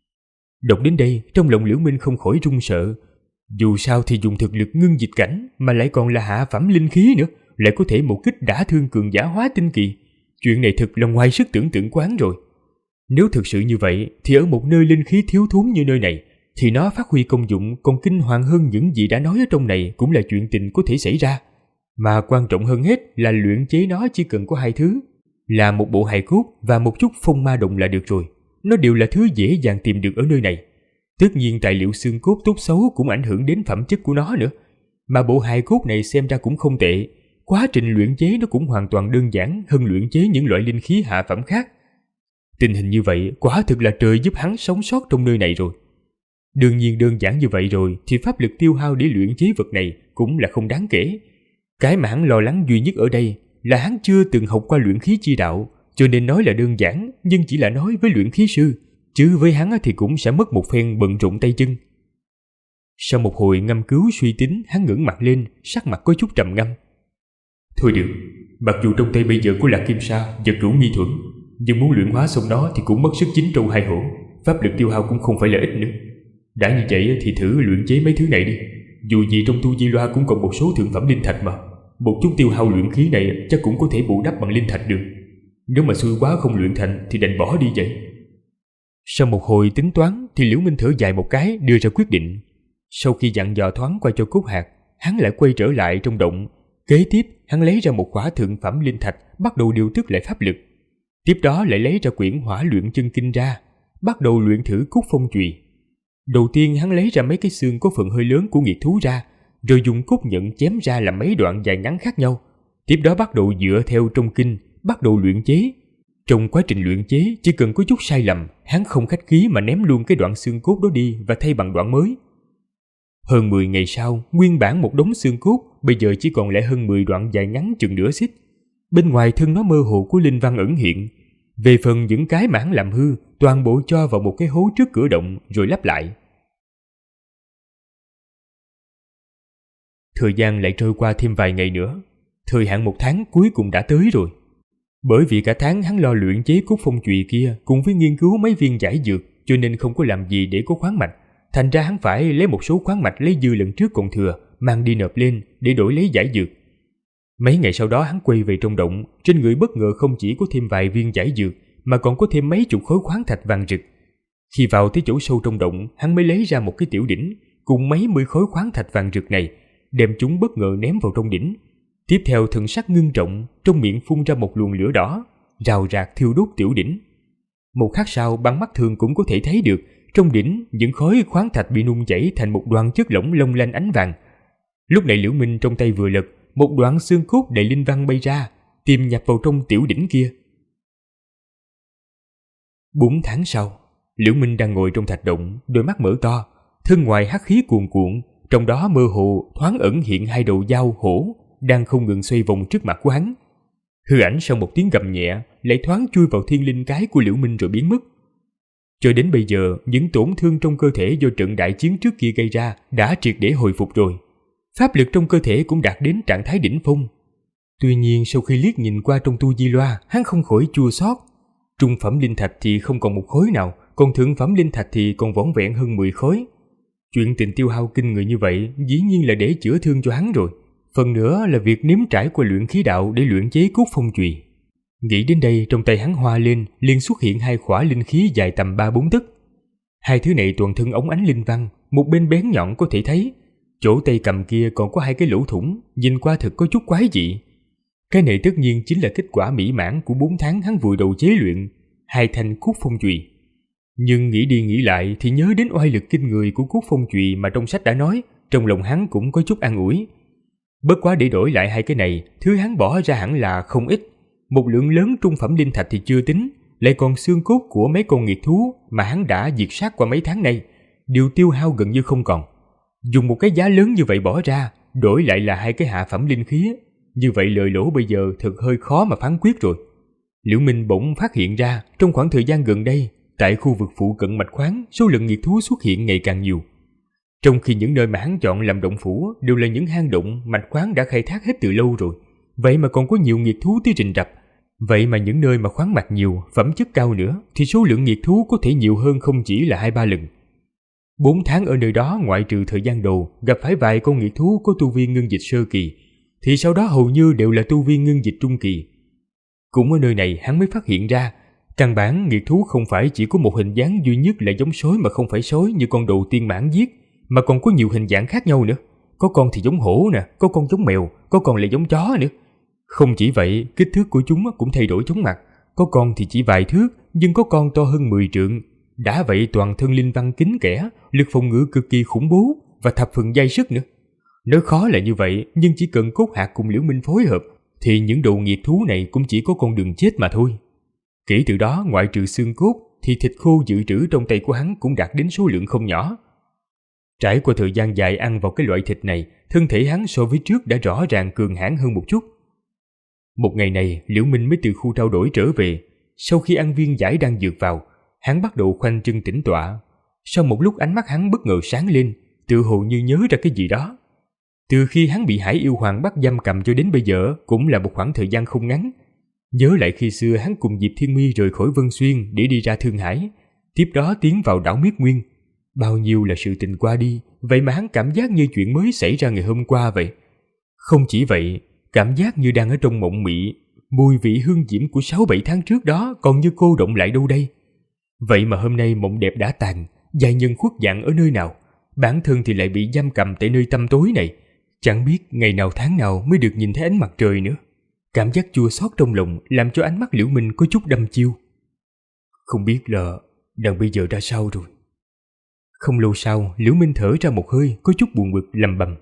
Đọc đến đây, trong lòng Liễu Minh không khỏi run sợ. Dù sao thì dùng thực lực ngưng dịch cảnh mà lại còn là hạ phẩm linh khí nữa, lại có thể một kích đả thương cường giả hóa tinh kỳ. Chuyện này thật là ngoài sức tưởng tượng quán rồi. Nếu thực sự như vậy thì ở một nơi linh khí thiếu thốn như nơi này thì nó phát huy công dụng còn kinh hoàng hơn những gì đã nói ở trong này cũng là chuyện tình có thể xảy ra. Mà quan trọng hơn hết là luyện chế nó chỉ cần có 2 thứ, là một bộ hài cốt và một chút phong ma đồng là được rồi. Nó đều là thứ dễ dàng tìm được ở nơi này. Tất nhiên tài liệu xương cốt tốt xấu cũng ảnh hưởng đến phẩm chất của nó nữa. Mà bộ hài cốt này xem ra cũng không tệ. Quá trình luyện chế nó cũng hoàn toàn đơn giản hơn luyện chế những loại linh khí hạ phẩm khác. Tình hình như vậy quả thực là trời giúp hắn sống sót trong nơi này rồi. Đương nhiên đơn giản như vậy rồi thì pháp lực tiêu hao để luyện chế vật này cũng là không đáng kể. Cái mà hắn lo lắng duy nhất ở đây là hắn chưa từng học qua luyện khí chi đạo, cho nên nói là đơn giản nhưng chỉ là nói với luyện khí sư, chứ với hắn thì cũng sẽ mất một phen bận rộn tay chân. Sau một hồi ngâm cứu suy tính, hắn ngẩng mặt lên, sắc mặt có chút trầm ngâm. Thôi được, mặc dù trong tay bây giờ có Lạc Kim Sa và Cửu Nghi Thuẫn, nhưng muốn luyện hóa xong nó thì cũng mất sức 9 trâu 2 hổ, pháp lực tiêu hao cũng không phải là ít nữa. Đã như vậy thì thử luyện chế mấy thứ này đi. Dù gì trong tu di loa cũng còn một số thượng phẩm linh thạch mà, một chút tiêu hao luyện khí này chắc cũng có thể bù đắp bằng linh thạch được. Nếu mà xui quá không luyện thành thì đành bỏ đi vậy. Sau một hồi tính toán thì Liễu Minh thở dài một cái, đưa ra quyết định. Sau khi dặn dò thoáng qua cho Cốt Hạt, hắn lại quay trở lại trong động. Kế tiếp, hắn lấy ra một khỏa thượng phẩm linh thạch, bắt đầu điều tức lại pháp lực. Tiếp đó lại lấy ra quyển Hỏa Luyện Chân Kinh ra, bắt đầu luyện thử Cốt Phong Chùy. Đầu tiên hắn lấy ra mấy cái xương có phần hơi lớn của nghiệt thú ra, rồi dùng cốt nhận chém ra làm mấy đoạn dài ngắn khác nhau. Tiếp đó bắt đầu dựa theo trong kinh, bắt đầu luyện chế. Trong quá trình luyện chế, chỉ cần có chút sai lầm, hắn không khách khí mà ném luôn cái đoạn xương cốt đó đi và thay bằng đoạn mới. Hơn 10 ngày sau, nguyên bản một đống xương cốt bây giờ chỉ còn lại hơn 10 đoạn dài ngắn chừng nửa xích. Bên ngoài thân nó mơ hồ của linh văn ẩn hiện. Về phần những cái mà hắn làm hư, toàn bộ cho vào một cái hố trước cửa động rồi lắp lại. Thời gian lại trôi qua thêm vài ngày nữa. Thời hạn 1 tháng cuối cùng đã tới rồi. Bởi vì cả tháng hắn lo luyện chế Cốt Phong Chùy kia cùng với nghiên cứu mấy viên giải dược, cho nên không có làm gì để có khoáng mạch. Thành ra hắn phải lấy một số khoáng mạch lấy dư lần trước còn thừa, mang đi nộp lên để đổi lấy giải dược. Mấy ngày sau đó hắn quay về trong động, trên người bất ngờ không chỉ có thêm vài viên giải dược, mà còn có thêm mấy chục khối khoáng thạch vàng rực. Khi vào tới chỗ sâu trong động, hắn mới lấy ra một cái tiểu đỉnh cùng mấy mươi khối khoáng thạch vàng rực này, đem chúng bất ngờ ném vào trong đỉnh. Tiếp theo thần sắc ngưng trọng, trong miệng phun ra một luồng lửa đỏ, rào rạc thiêu đốt tiểu đỉnh. Một khắc sau, bằng mắt thường cũng có thể thấy được trong đỉnh những khối khoáng thạch bị nung chảy thành một đoàn chất lỏng long lanh ánh vàng. Lúc này Liễu Minh trong tay vừa lật, một đoạn xương cốt đầy linh văn bay ra, tiềm nhập vào trong tiểu đỉnh kia. 4 tháng sau, Liễu Minh đang ngồi trong thạch động, đôi mắt mở to, thân ngoài hắc khí cuồn cuộn, trong đó mơ hồ thoáng ẩn hiện 2 đầu dao hổ đang không ngừng xoay vòng trước mặt của hắn. Hư ảnh sau một tiếng gầm nhẹ lại thoáng chui vào thiên linh cái của Liễu Minh rồi biến mất. Cho đến bây giờ, những tổn thương trong cơ thể do trận đại chiến trước kia gây ra đã triệt để hồi phục rồi. Pháp lực trong cơ thể cũng đạt đến trạng thái đỉnh phong. Tuy nhiên sau khi liếc nhìn qua trong tu di loa, hắn không khỏi chua xót. Trung phẩm linh thạch thì không còn một khối nào, còn thượng phẩm linh thạch thì còn vỏn vẹn hơn 10 khối. Chuyện tình tiêu hao kinh người như vậy dĩ nhiên là để chữa thương cho hắn rồi. Phần nữa là việc nếm trải qua luyện khí đạo để luyện chế Cốt Phong Chùy. Nghĩ đến đây, trong tay hắn hoa lên, liền xuất hiện 2 khỏa linh khí dài tầm 3-4 tấc. 2 thứ này toàn thân óng ánh linh văn, một bên bén nhọn có thể thấy. Chỗ tay cầm kia còn có 2 cái lỗ thủng, nhìn qua thật có chút quái dị. Cái này tất nhiên chính là kết quả mỹ mãn của 4 tháng hắn vùi đầu chế luyện 2 thanh Cốt Phong Chùy. Nhưng nghĩ đi nghĩ lại thì nhớ đến oai lực kinh người của Cốt Phong Chùy mà trong sách đã nói, trong lòng hắn cũng có chút an ủi. Bất quá để đổi lại 2 cái này, thứ hắn bỏ ra hẳn là không ít. Một lượng lớn trung phẩm linh thạch thì chưa tính, lại còn xương cốt của mấy con nghiệt thú mà hắn đã diệt sát qua mấy tháng nay, đều tiêu hao gần như không còn. Dùng một cái giá lớn như vậy bỏ ra, đổi lại là 2 cái hạ phẩm linh khí, như vậy lời lỗ bây giờ thật hơi khó mà phán quyết rồi. Liễu Minh bỗng phát hiện ra, trong khoảng thời gian gần đây, tại khu vực phụ cận mạch khoáng, số lượng nghiệt thú xuất hiện ngày càng nhiều. Trong khi những nơi mà hắn chọn làm động phủ đều là những hang động mạch khoáng đã khai thác hết từ lâu rồi, vậy mà còn có nhiều nghiệt thú tới rình rập. Vậy mà những nơi mà khoáng mạch nhiều, phẩm chất cao nữa, thì số lượng nghiệt thú có thể nhiều hơn không chỉ là 2-3 lần. 4 tháng ở nơi đó, ngoại trừ thời gian đầu gặp phải vài con nghiệt thú có tu vi ngưng dịch sơ kỳ, thì sau đó hầu như đều là tu vi ngưng dịch trung kỳ. Cũng ở nơi này hắn mới phát hiện ra, căn bản nghiệt thú không phải chỉ có một hình dáng duy nhất là giống sói mà không phải sói như con đầu tiên mãn giết, mà còn có nhiều hình dạng khác nhau nữa. Có con thì giống hổ nè, có con giống mèo, có con lại giống chó nữa. Không chỉ vậy, kích thước của chúng cũng thay đổi chóng mặt. Có con thì chỉ vài thước, nhưng có con to hơn 10 trượng. Đã vậy toàn thân linh văn kín kẽ, lực phòng ngự cực kỳ khủng bố và thập phần dai sức nữa. Nói khó là như vậy, nhưng chỉ cần Cốt Hạt cùng Liễu Minh phối hợp, thì những đầu nghiệt thú này cũng chỉ có con đường chết mà thôi. Kể từ đó, ngoại trừ xương cốt, thì thịt khô dự trữ trong tay của hắn cũng đạt đến số lượng không nhỏ. Trải qua thời gian dài ăn vào cái loại thịt này, thân thể hắn so với trước đã rõ ràng cường hãn hơn một chút. Một ngày này, Liễu Minh mới từ khu trao đổi trở về. Sau khi ăn viên giải đan dược vào, hắn bắt đầu khoanh chân tĩnh tọa. Sau một lúc ánh mắt hắn bất ngờ sáng lên, tự hồ như nhớ ra cái gì đó. Từ khi hắn bị Hải Yêu Hoàng bắt giam cầm cho đến bây giờ cũng là một khoảng thời gian không ngắn. Nhớ lại khi xưa hắn cùng Diệp Thiên Mi rời khỏi Vân Xuyên để đi ra Thương Hải, tiếp đó tiến vào đảo Miết Nguyên. Bao nhiêu là sự tình qua đi, vậy mà hắn cảm giác như chuyện mới xảy ra ngày hôm qua vậy. Không chỉ vậy, cảm giác như đang ở trong mộng mị, mùi vị hương diễm của 6-7 tháng trước đó còn như cô động lại đâu đây. Vậy mà hôm nay mộng đẹp đã tàn, giai nhân khuất dạng ở nơi nào, bản thân thì lại bị giam cầm tại nơi tăm tối này, chẳng biết ngày nào tháng nào mới được nhìn thấy ánh mặt trời nữa. Cảm giác chua xót trong lòng làm cho ánh mắt Liễu Minh có chút đăm chiêu. Không biết là nàng bây giờ ra sao rồi. Không lâu sau, Liễu Minh thở ra một hơi, có chút buồn bực lầm bầm.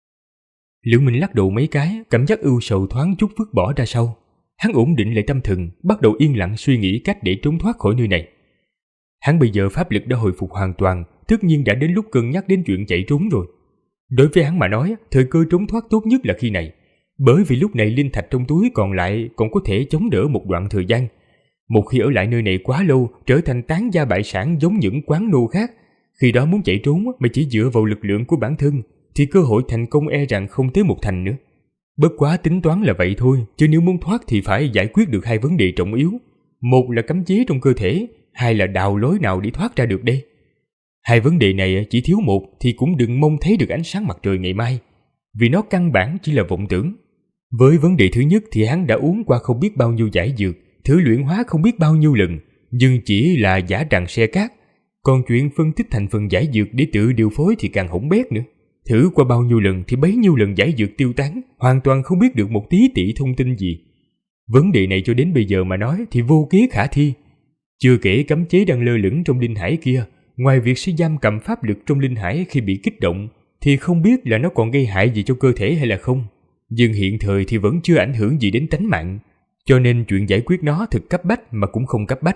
Liễu Minh lắc đầu mấy cái, cảm giác ưu sầu thoáng chút vứt bỏ ra sau. Hắn ổn định lại tâm thần, bắt đầu yên lặng suy nghĩ cách để trốn thoát khỏi nơi này. Hắn bây giờ pháp lực đã hồi phục hoàn toàn, tất nhiên đã đến lúc cân nhắc đến chuyện chạy trốn rồi. Đối với hắn mà nói, thời cơ trốn thoát tốt nhất là khi này, bởi vì lúc này linh thạch trong túi còn lại còn có thể chống đỡ một đoạn thời gian. Một khi ở lại nơi này quá lâu, trở thành tán gia bại sản giống những quán nô khác, khi đó muốn chạy trốn mà chỉ dựa vào lực lượng của bản thân, thì cơ hội thành công e rằng không tới 1 thành nữa. Bất quá tính toán là vậy thôi, chứ nếu muốn thoát thì phải giải quyết được 2 vấn đề trọng yếu. Một là cấm chế trong cơ thể, 2 là đào lối nào để thoát ra được đây. 2 vấn đề này chỉ thiếu một thì cũng đừng mong thấy được ánh sáng mặt trời ngày mai, vì nó căn bản chỉ là vọng tưởng. Với vấn đề thứ nhất thì hắn đã uống qua không biết bao nhiêu giải dược, thử luyện hóa không biết bao nhiêu lần, nhưng chỉ là giả đằng xe cát. Còn chuyện phân tích thành phần giải dược để tự điều phối thì càng hỏng bét nữa. Thử qua bao nhiêu lần thì bấy nhiêu lần giải dược tiêu tán, hoàn toàn không biết được một tí tị thông tin gì. Vấn đề này cho đến bây giờ mà nói thì vô kế khả thi. Chưa kể cấm chế đang lơ lửng trong linh hải kia, ngoài việc sẽ giam cầm pháp lực trong linh hải khi bị kích động, thì không biết là nó còn gây hại gì cho cơ thể hay là không. Nhưng hiện thời thì vẫn chưa ảnh hưởng gì đến tánh mạng, cho nên chuyện giải quyết nó thực cấp bách mà cũng không cấp bách.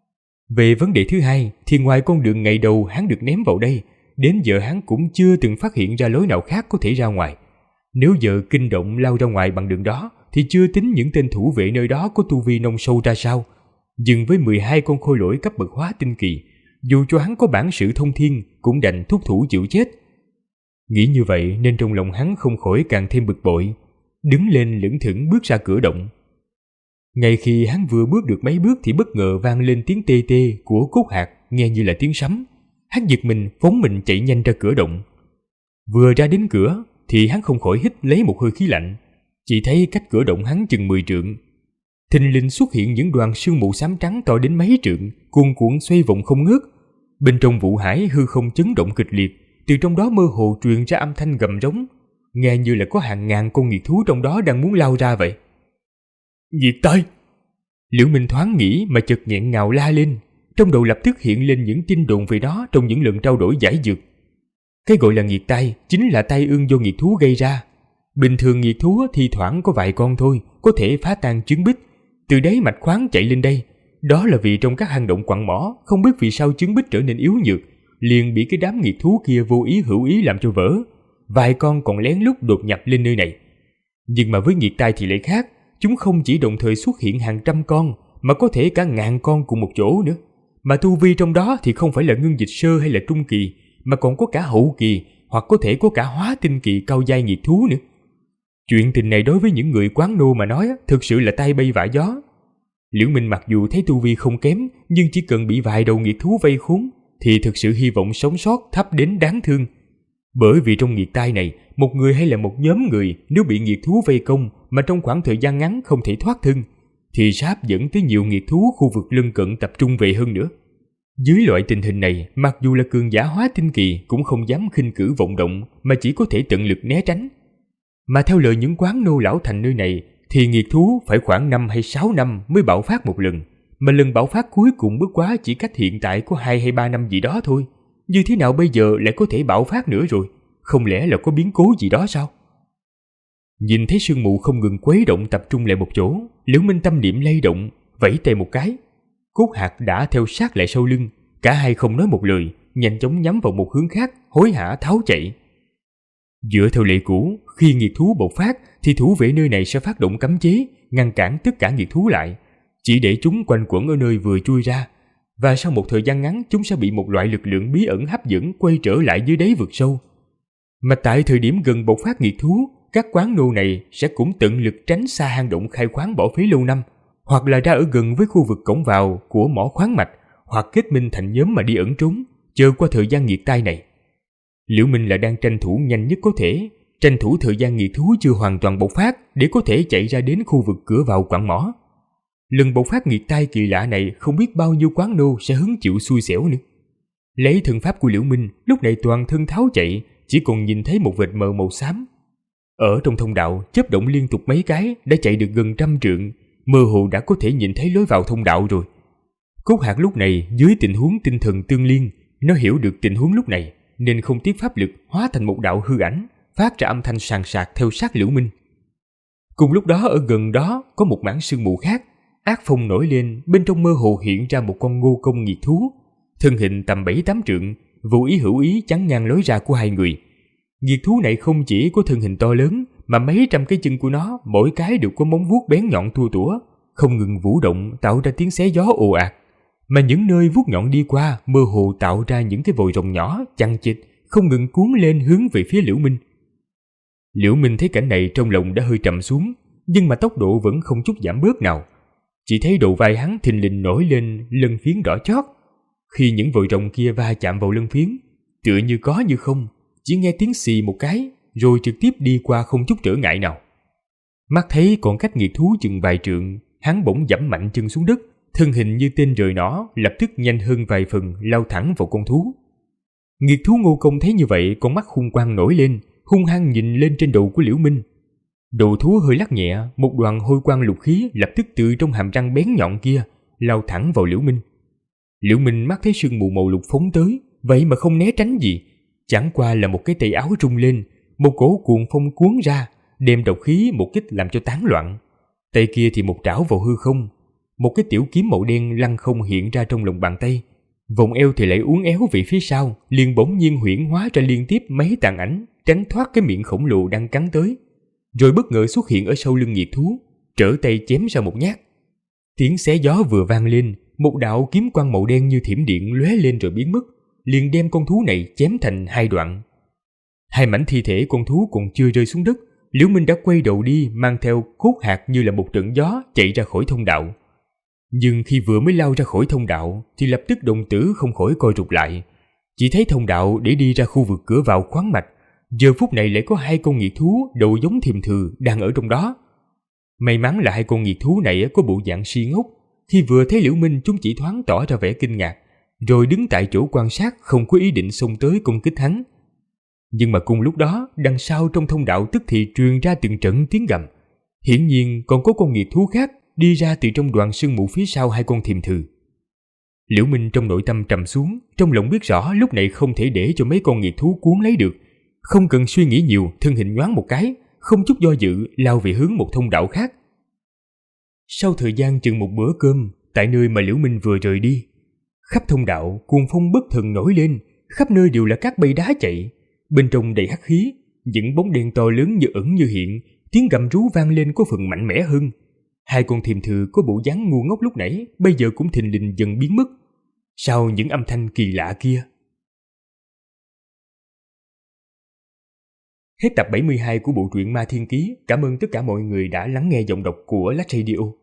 Về vấn đề thứ hai thì ngoài con đường ngày đầu hắn được ném vào đây, đến giờ hắn cũng chưa từng phát hiện ra lối nào khác có thể ra ngoài. Nếu giờ kinh động lao ra ngoài bằng đường đó thì chưa tính những tên thủ vệ nơi đó có tu vi nông sâu ra sao. Nhưng với 12 con khôi lỗi cấp bậc hóa tinh kỳ, dù cho hắn có bản sự thông thiên cũng đành thúc thủ chịu chết. Nghĩ như vậy nên trong lòng hắn không khỏi càng thêm bực bội, đứng lên lững thững bước ra cửa động. Ngay khi hắn vừa bước được mấy bước thì bất ngờ vang lên tiếng tê tê của cốt hạt, nghe như là tiếng sấm. Hắn giật mình phóng mình chạy nhanh ra cửa động. Vừa ra đến cửa thì hắn không khỏi hít lấy một hơi khí lạnh. Chỉ thấy cách cửa động hắn chừng 10 trượng, thình lình xuất hiện những đoàn sương mù xám trắng to đến mấy trượng, cuồn cuộn xoay vòng không ngớt. Bên trong vụ hải hư không chấn động kịch liệt, từ trong đó mơ hồ truyền ra âm thanh gầm rống, nghe như là có hàng ngàn con nghiệt thú trong đó đang muốn lao ra vậy. Diệt tai! Liễu Minh thoáng nghĩ mà chợt nghẹn ngào la lên, trong đầu lập tức hiện lên những tin đồn về đó trong những lần trao đổi giải dược. Cái gọi là nghiệt tai chính là tai ương do nghiệt thú gây ra. Bình thường nghiệt thú thì thoảng có vài con thôi, có thể phá tan trứng bích, từ đấy mạch khoáng chạy lên đây. Đó là vì trong các hang động quặng mỏ, không biết vì sao trứng bích trở nên yếu nhược, liền bị cái đám nghiệt thú kia vô ý hữu ý làm cho vỡ. Vài con còn lén lút đột nhập lên nơi này. Nhưng mà với nghiệt tai thì lại khác, chúng không chỉ đồng thời xuất hiện hàng trăm con, mà có thể cả ngàn con cùng một chỗ nữa. Mà tu vi trong đó thì không phải là ngưng dịch sơ hay là trung kỳ, mà còn có cả hậu kỳ, hoặc có thể có cả hóa tinh kỳ cao giai nghiệt thú nữa. Chuyện tình này đối với những người quán nô mà nói thực sự là tai bay vạ gió. Liễu Minh mặc dù thấy tu vi không kém, nhưng chỉ cần bị vài đầu nghiệt thú vây khốn thì thực sự hy vọng sống sót thấp đến đáng thương. Bởi vì trong nghiệt tai này, một người hay là một nhóm người nếu bị nghiệt thú vây công mà trong khoảng thời gian ngắn không thể thoát thân, thì sẽ hấp dẫn tới nhiều nghiệt thú khu vực lân cận tập trung về hơn nữa. Dưới loại tình hình này, mặc dù là cường giả hóa tinh kỳ cũng không dám khinh cử vọng động, mà chỉ có thể tận lực né tránh. Mà theo lời những quán nô lão thành nơi này, thì nghiệt thú phải khoảng 5 hay 6 năm mới bạo phát một lần, mà lần bạo phát cuối cùng bất quá chỉ cách hiện tại có 2 hay 3 năm gì đó thôi. Như thế nào bây giờ lại có thể bạo phát nữa rồi? Không lẽ là có biến cố gì đó sao? Nhìn thấy sương mù không ngừng quấy động tập trung lại một chỗ, Liễu Minh tâm niệm lay động, vẫy tay một cái. Cốt hạt đã theo sát lại sau lưng, cả hai không nói một lời, nhanh chóng nhắm vào một hướng khác, hối hả tháo chạy. Dựa theo lệ cũ, khi nghiệt thú bộc phát thì thủ vệ nơi này sẽ phát động cấm chế, ngăn cản tất cả nghiệt thú lại, chỉ để chúng quanh quẩn ở nơi vừa chui ra, và sau một thời gian ngắn chúng sẽ bị một loại lực lượng bí ẩn hấp dẫn quay trở lại dưới đáy vực sâu. Mà tại thời điểm gần bộc phát nghiệt thú, các quán nô này sẽ cũng tận lực tránh xa hang động khai khoáng bỏ phí lâu năm, hoặc là ra ở gần với khu vực cổng vào của mỏ khoáng mạch, hoặc kết minh thành nhóm mà đi ẩn trốn, chờ qua thời gian nghiệt tai này. Liễu Minh là đang tranh thủ nhanh nhất có thể, tranh thủ thời gian nghiệt thú chưa hoàn toàn bộc phát để có thể chạy ra đến khu vực cửa vào quặng mỏ. Lần bộc phát nghiệt tai kỳ lạ này không biết bao nhiêu quán nô sẽ hứng chịu xui xẻo nữa. Lấy thân pháp của Liễu Minh, lúc này toàn thân tháo chạy, chỉ còn nhìn thấy một vệt mờ màu xám. Ở trong thông đạo, chớp động liên tục mấy cái đã chạy được gần 100 trượng, mơ hồ đã có thể nhìn thấy lối vào thông đạo rồi. Cốt Hạc lúc này dưới tình huống tinh thần tương liên, nó hiểu được tình huống lúc này nên không tiếc pháp lực hóa thành một đạo hư ảnh, phát ra âm thanh sàn sạc theo sát Liễu Minh. Cùng lúc đó ở gần đó có một mảng sương mù khác, ác phong nổi lên, bên trong mơ hồ hiện ra một con ngô công nghiệt thú, thân hình tầm 7-8 trượng, vô ý hữu ý chắn ngang lối ra của hai người. Nghiệt thú này không chỉ có thân hình to lớn, mà mấy trăm cái chân của nó mỗi cái đều có móng vuốt bén nhọn tua tủa, không ngừng vũ động tạo ra tiếng xé gió ồ ạt. Mà những nơi vuốt nhọn đi qua mơ hồ tạo ra những cái vòi rồng nhỏ chằng chịt không ngừng cuốn lên hướng về phía Liễu Minh. Liễu Minh thấy cảnh này trong lòng đã hơi trầm xuống, nhưng mà tốc độ vẫn không chút giảm bớt nào. Chỉ thấy đầu vai hắn thình lình nổi lên lân phiến đỏ chót. Khi những vòi rồng kia va chạm vào lân phiến, tựa như có như không, chỉ nghe tiếng xì một cái, rồi trực tiếp đi qua không chút trở ngại nào. Mắt thấy còn cách nghiệt thú chừng vài trượng, hắn bỗng giẫm mạnh chân xuống đất, thân hình như tên rời nỏ lập tức nhanh hơn vài phần lao thẳng vào con thú. Nghiệt thú Ngô Công thấy như vậy, con mắt hung quang nổi lên, hung hăng nhìn lên trên đầu của Liễu Minh. Đầu thú hơi lắc nhẹ, một đoàn hôi quang lục khí lập tức từ trong hàm răng bén nhọn kia lao thẳng vào Liễu Minh. Liễu Minh mắt thấy sương mù màu lục phóng tới, vậy mà không né tránh gì, chẳng qua là một cái tay áo rung lên, một cổ cuồng phong cuốn ra, đem độc khí một kích làm cho tán loạn. Tay kia thì một trảo vào hư không, một cái tiểu kiếm màu đen lăng không hiện ra trong lòng bàn tay, vòng eo thì lại uốn éo về phía sau, liền bỗng nhiên huyễn hóa ra liên tiếp mấy tàn ảnh tránh thoát cái miệng khổng lồ đang cắn tới, rồi bất ngờ xuất hiện ở sau lưng nghiệt thú, trở tay chém ra một nhát. Tiếng xé gió vừa vang lên, một đạo kiếm quang màu đen như thiểm điện lóe lên rồi biến mất, liền đem con thú này chém thành hai đoạn. Hai mảnh thi thể con thú còn chưa rơi xuống đất, Liễu Minh đã quay đầu đi, mang theo Cốt Hạc như là một trận gió chạy ra khỏi thông đạo. Nhưng khi vừa mới lao ra khỏi thông đạo thì lập tức đồng tử không khỏi co rụt lại. Chỉ thấy thông đạo để đi ra khu vực cửa vào khoáng mạch, giờ phút này lại có hai con nghiệt thú đầu giống thiềm thừ đang ở trong đó. May mắn là hai con nghiệt thú này có bộ dạng si ngốc, khi vừa thấy Liễu Minh chúng chỉ thoáng tỏ ra vẻ kinh ngạc, rồi đứng tại chỗ quan sát, không có ý định xông tới công kích hắn. Nhưng mà cùng lúc đó, đằng sau trong thông đạo tức thì truyền ra từng trận tiếng gầm. Hiển nhiên còn có con nghiệt thú khác đi ra từ trong đoàn sương mù phía sau hai con thiềm thừ. Liễu Minh trong nội tâm trầm xuống, trong lòng biết rõ lúc này không thể để cho mấy con nghiệt thú cuốn lấy được. Không cần suy nghĩ nhiều, thân hình nhoáng một cái, không chút do dự lao về hướng một thông đạo khác. Sau thời gian chừng một bữa cơm, tại nơi mà Liễu Minh vừa rời đi, khắp thông đạo cuồng phong bất thần nổi lên, khắp nơi đều là các bay đá chạy, bên trong đầy hắc khí, những bóng đen to lớn như ẩn như hiện, tiếng gầm rú vang lên có phần mạnh mẽ hơn. Hai con thiềm thừ có bộ dáng ngu ngốc lúc nãy bây giờ cũng thình lình dần biến mất sau những âm thanh kỳ lạ kia. Hết tập 72 của bộ truyện Ma Thiên Ký. Cảm ơn tất cả mọi người đã lắng nghe giọng đọc của Lách Radio.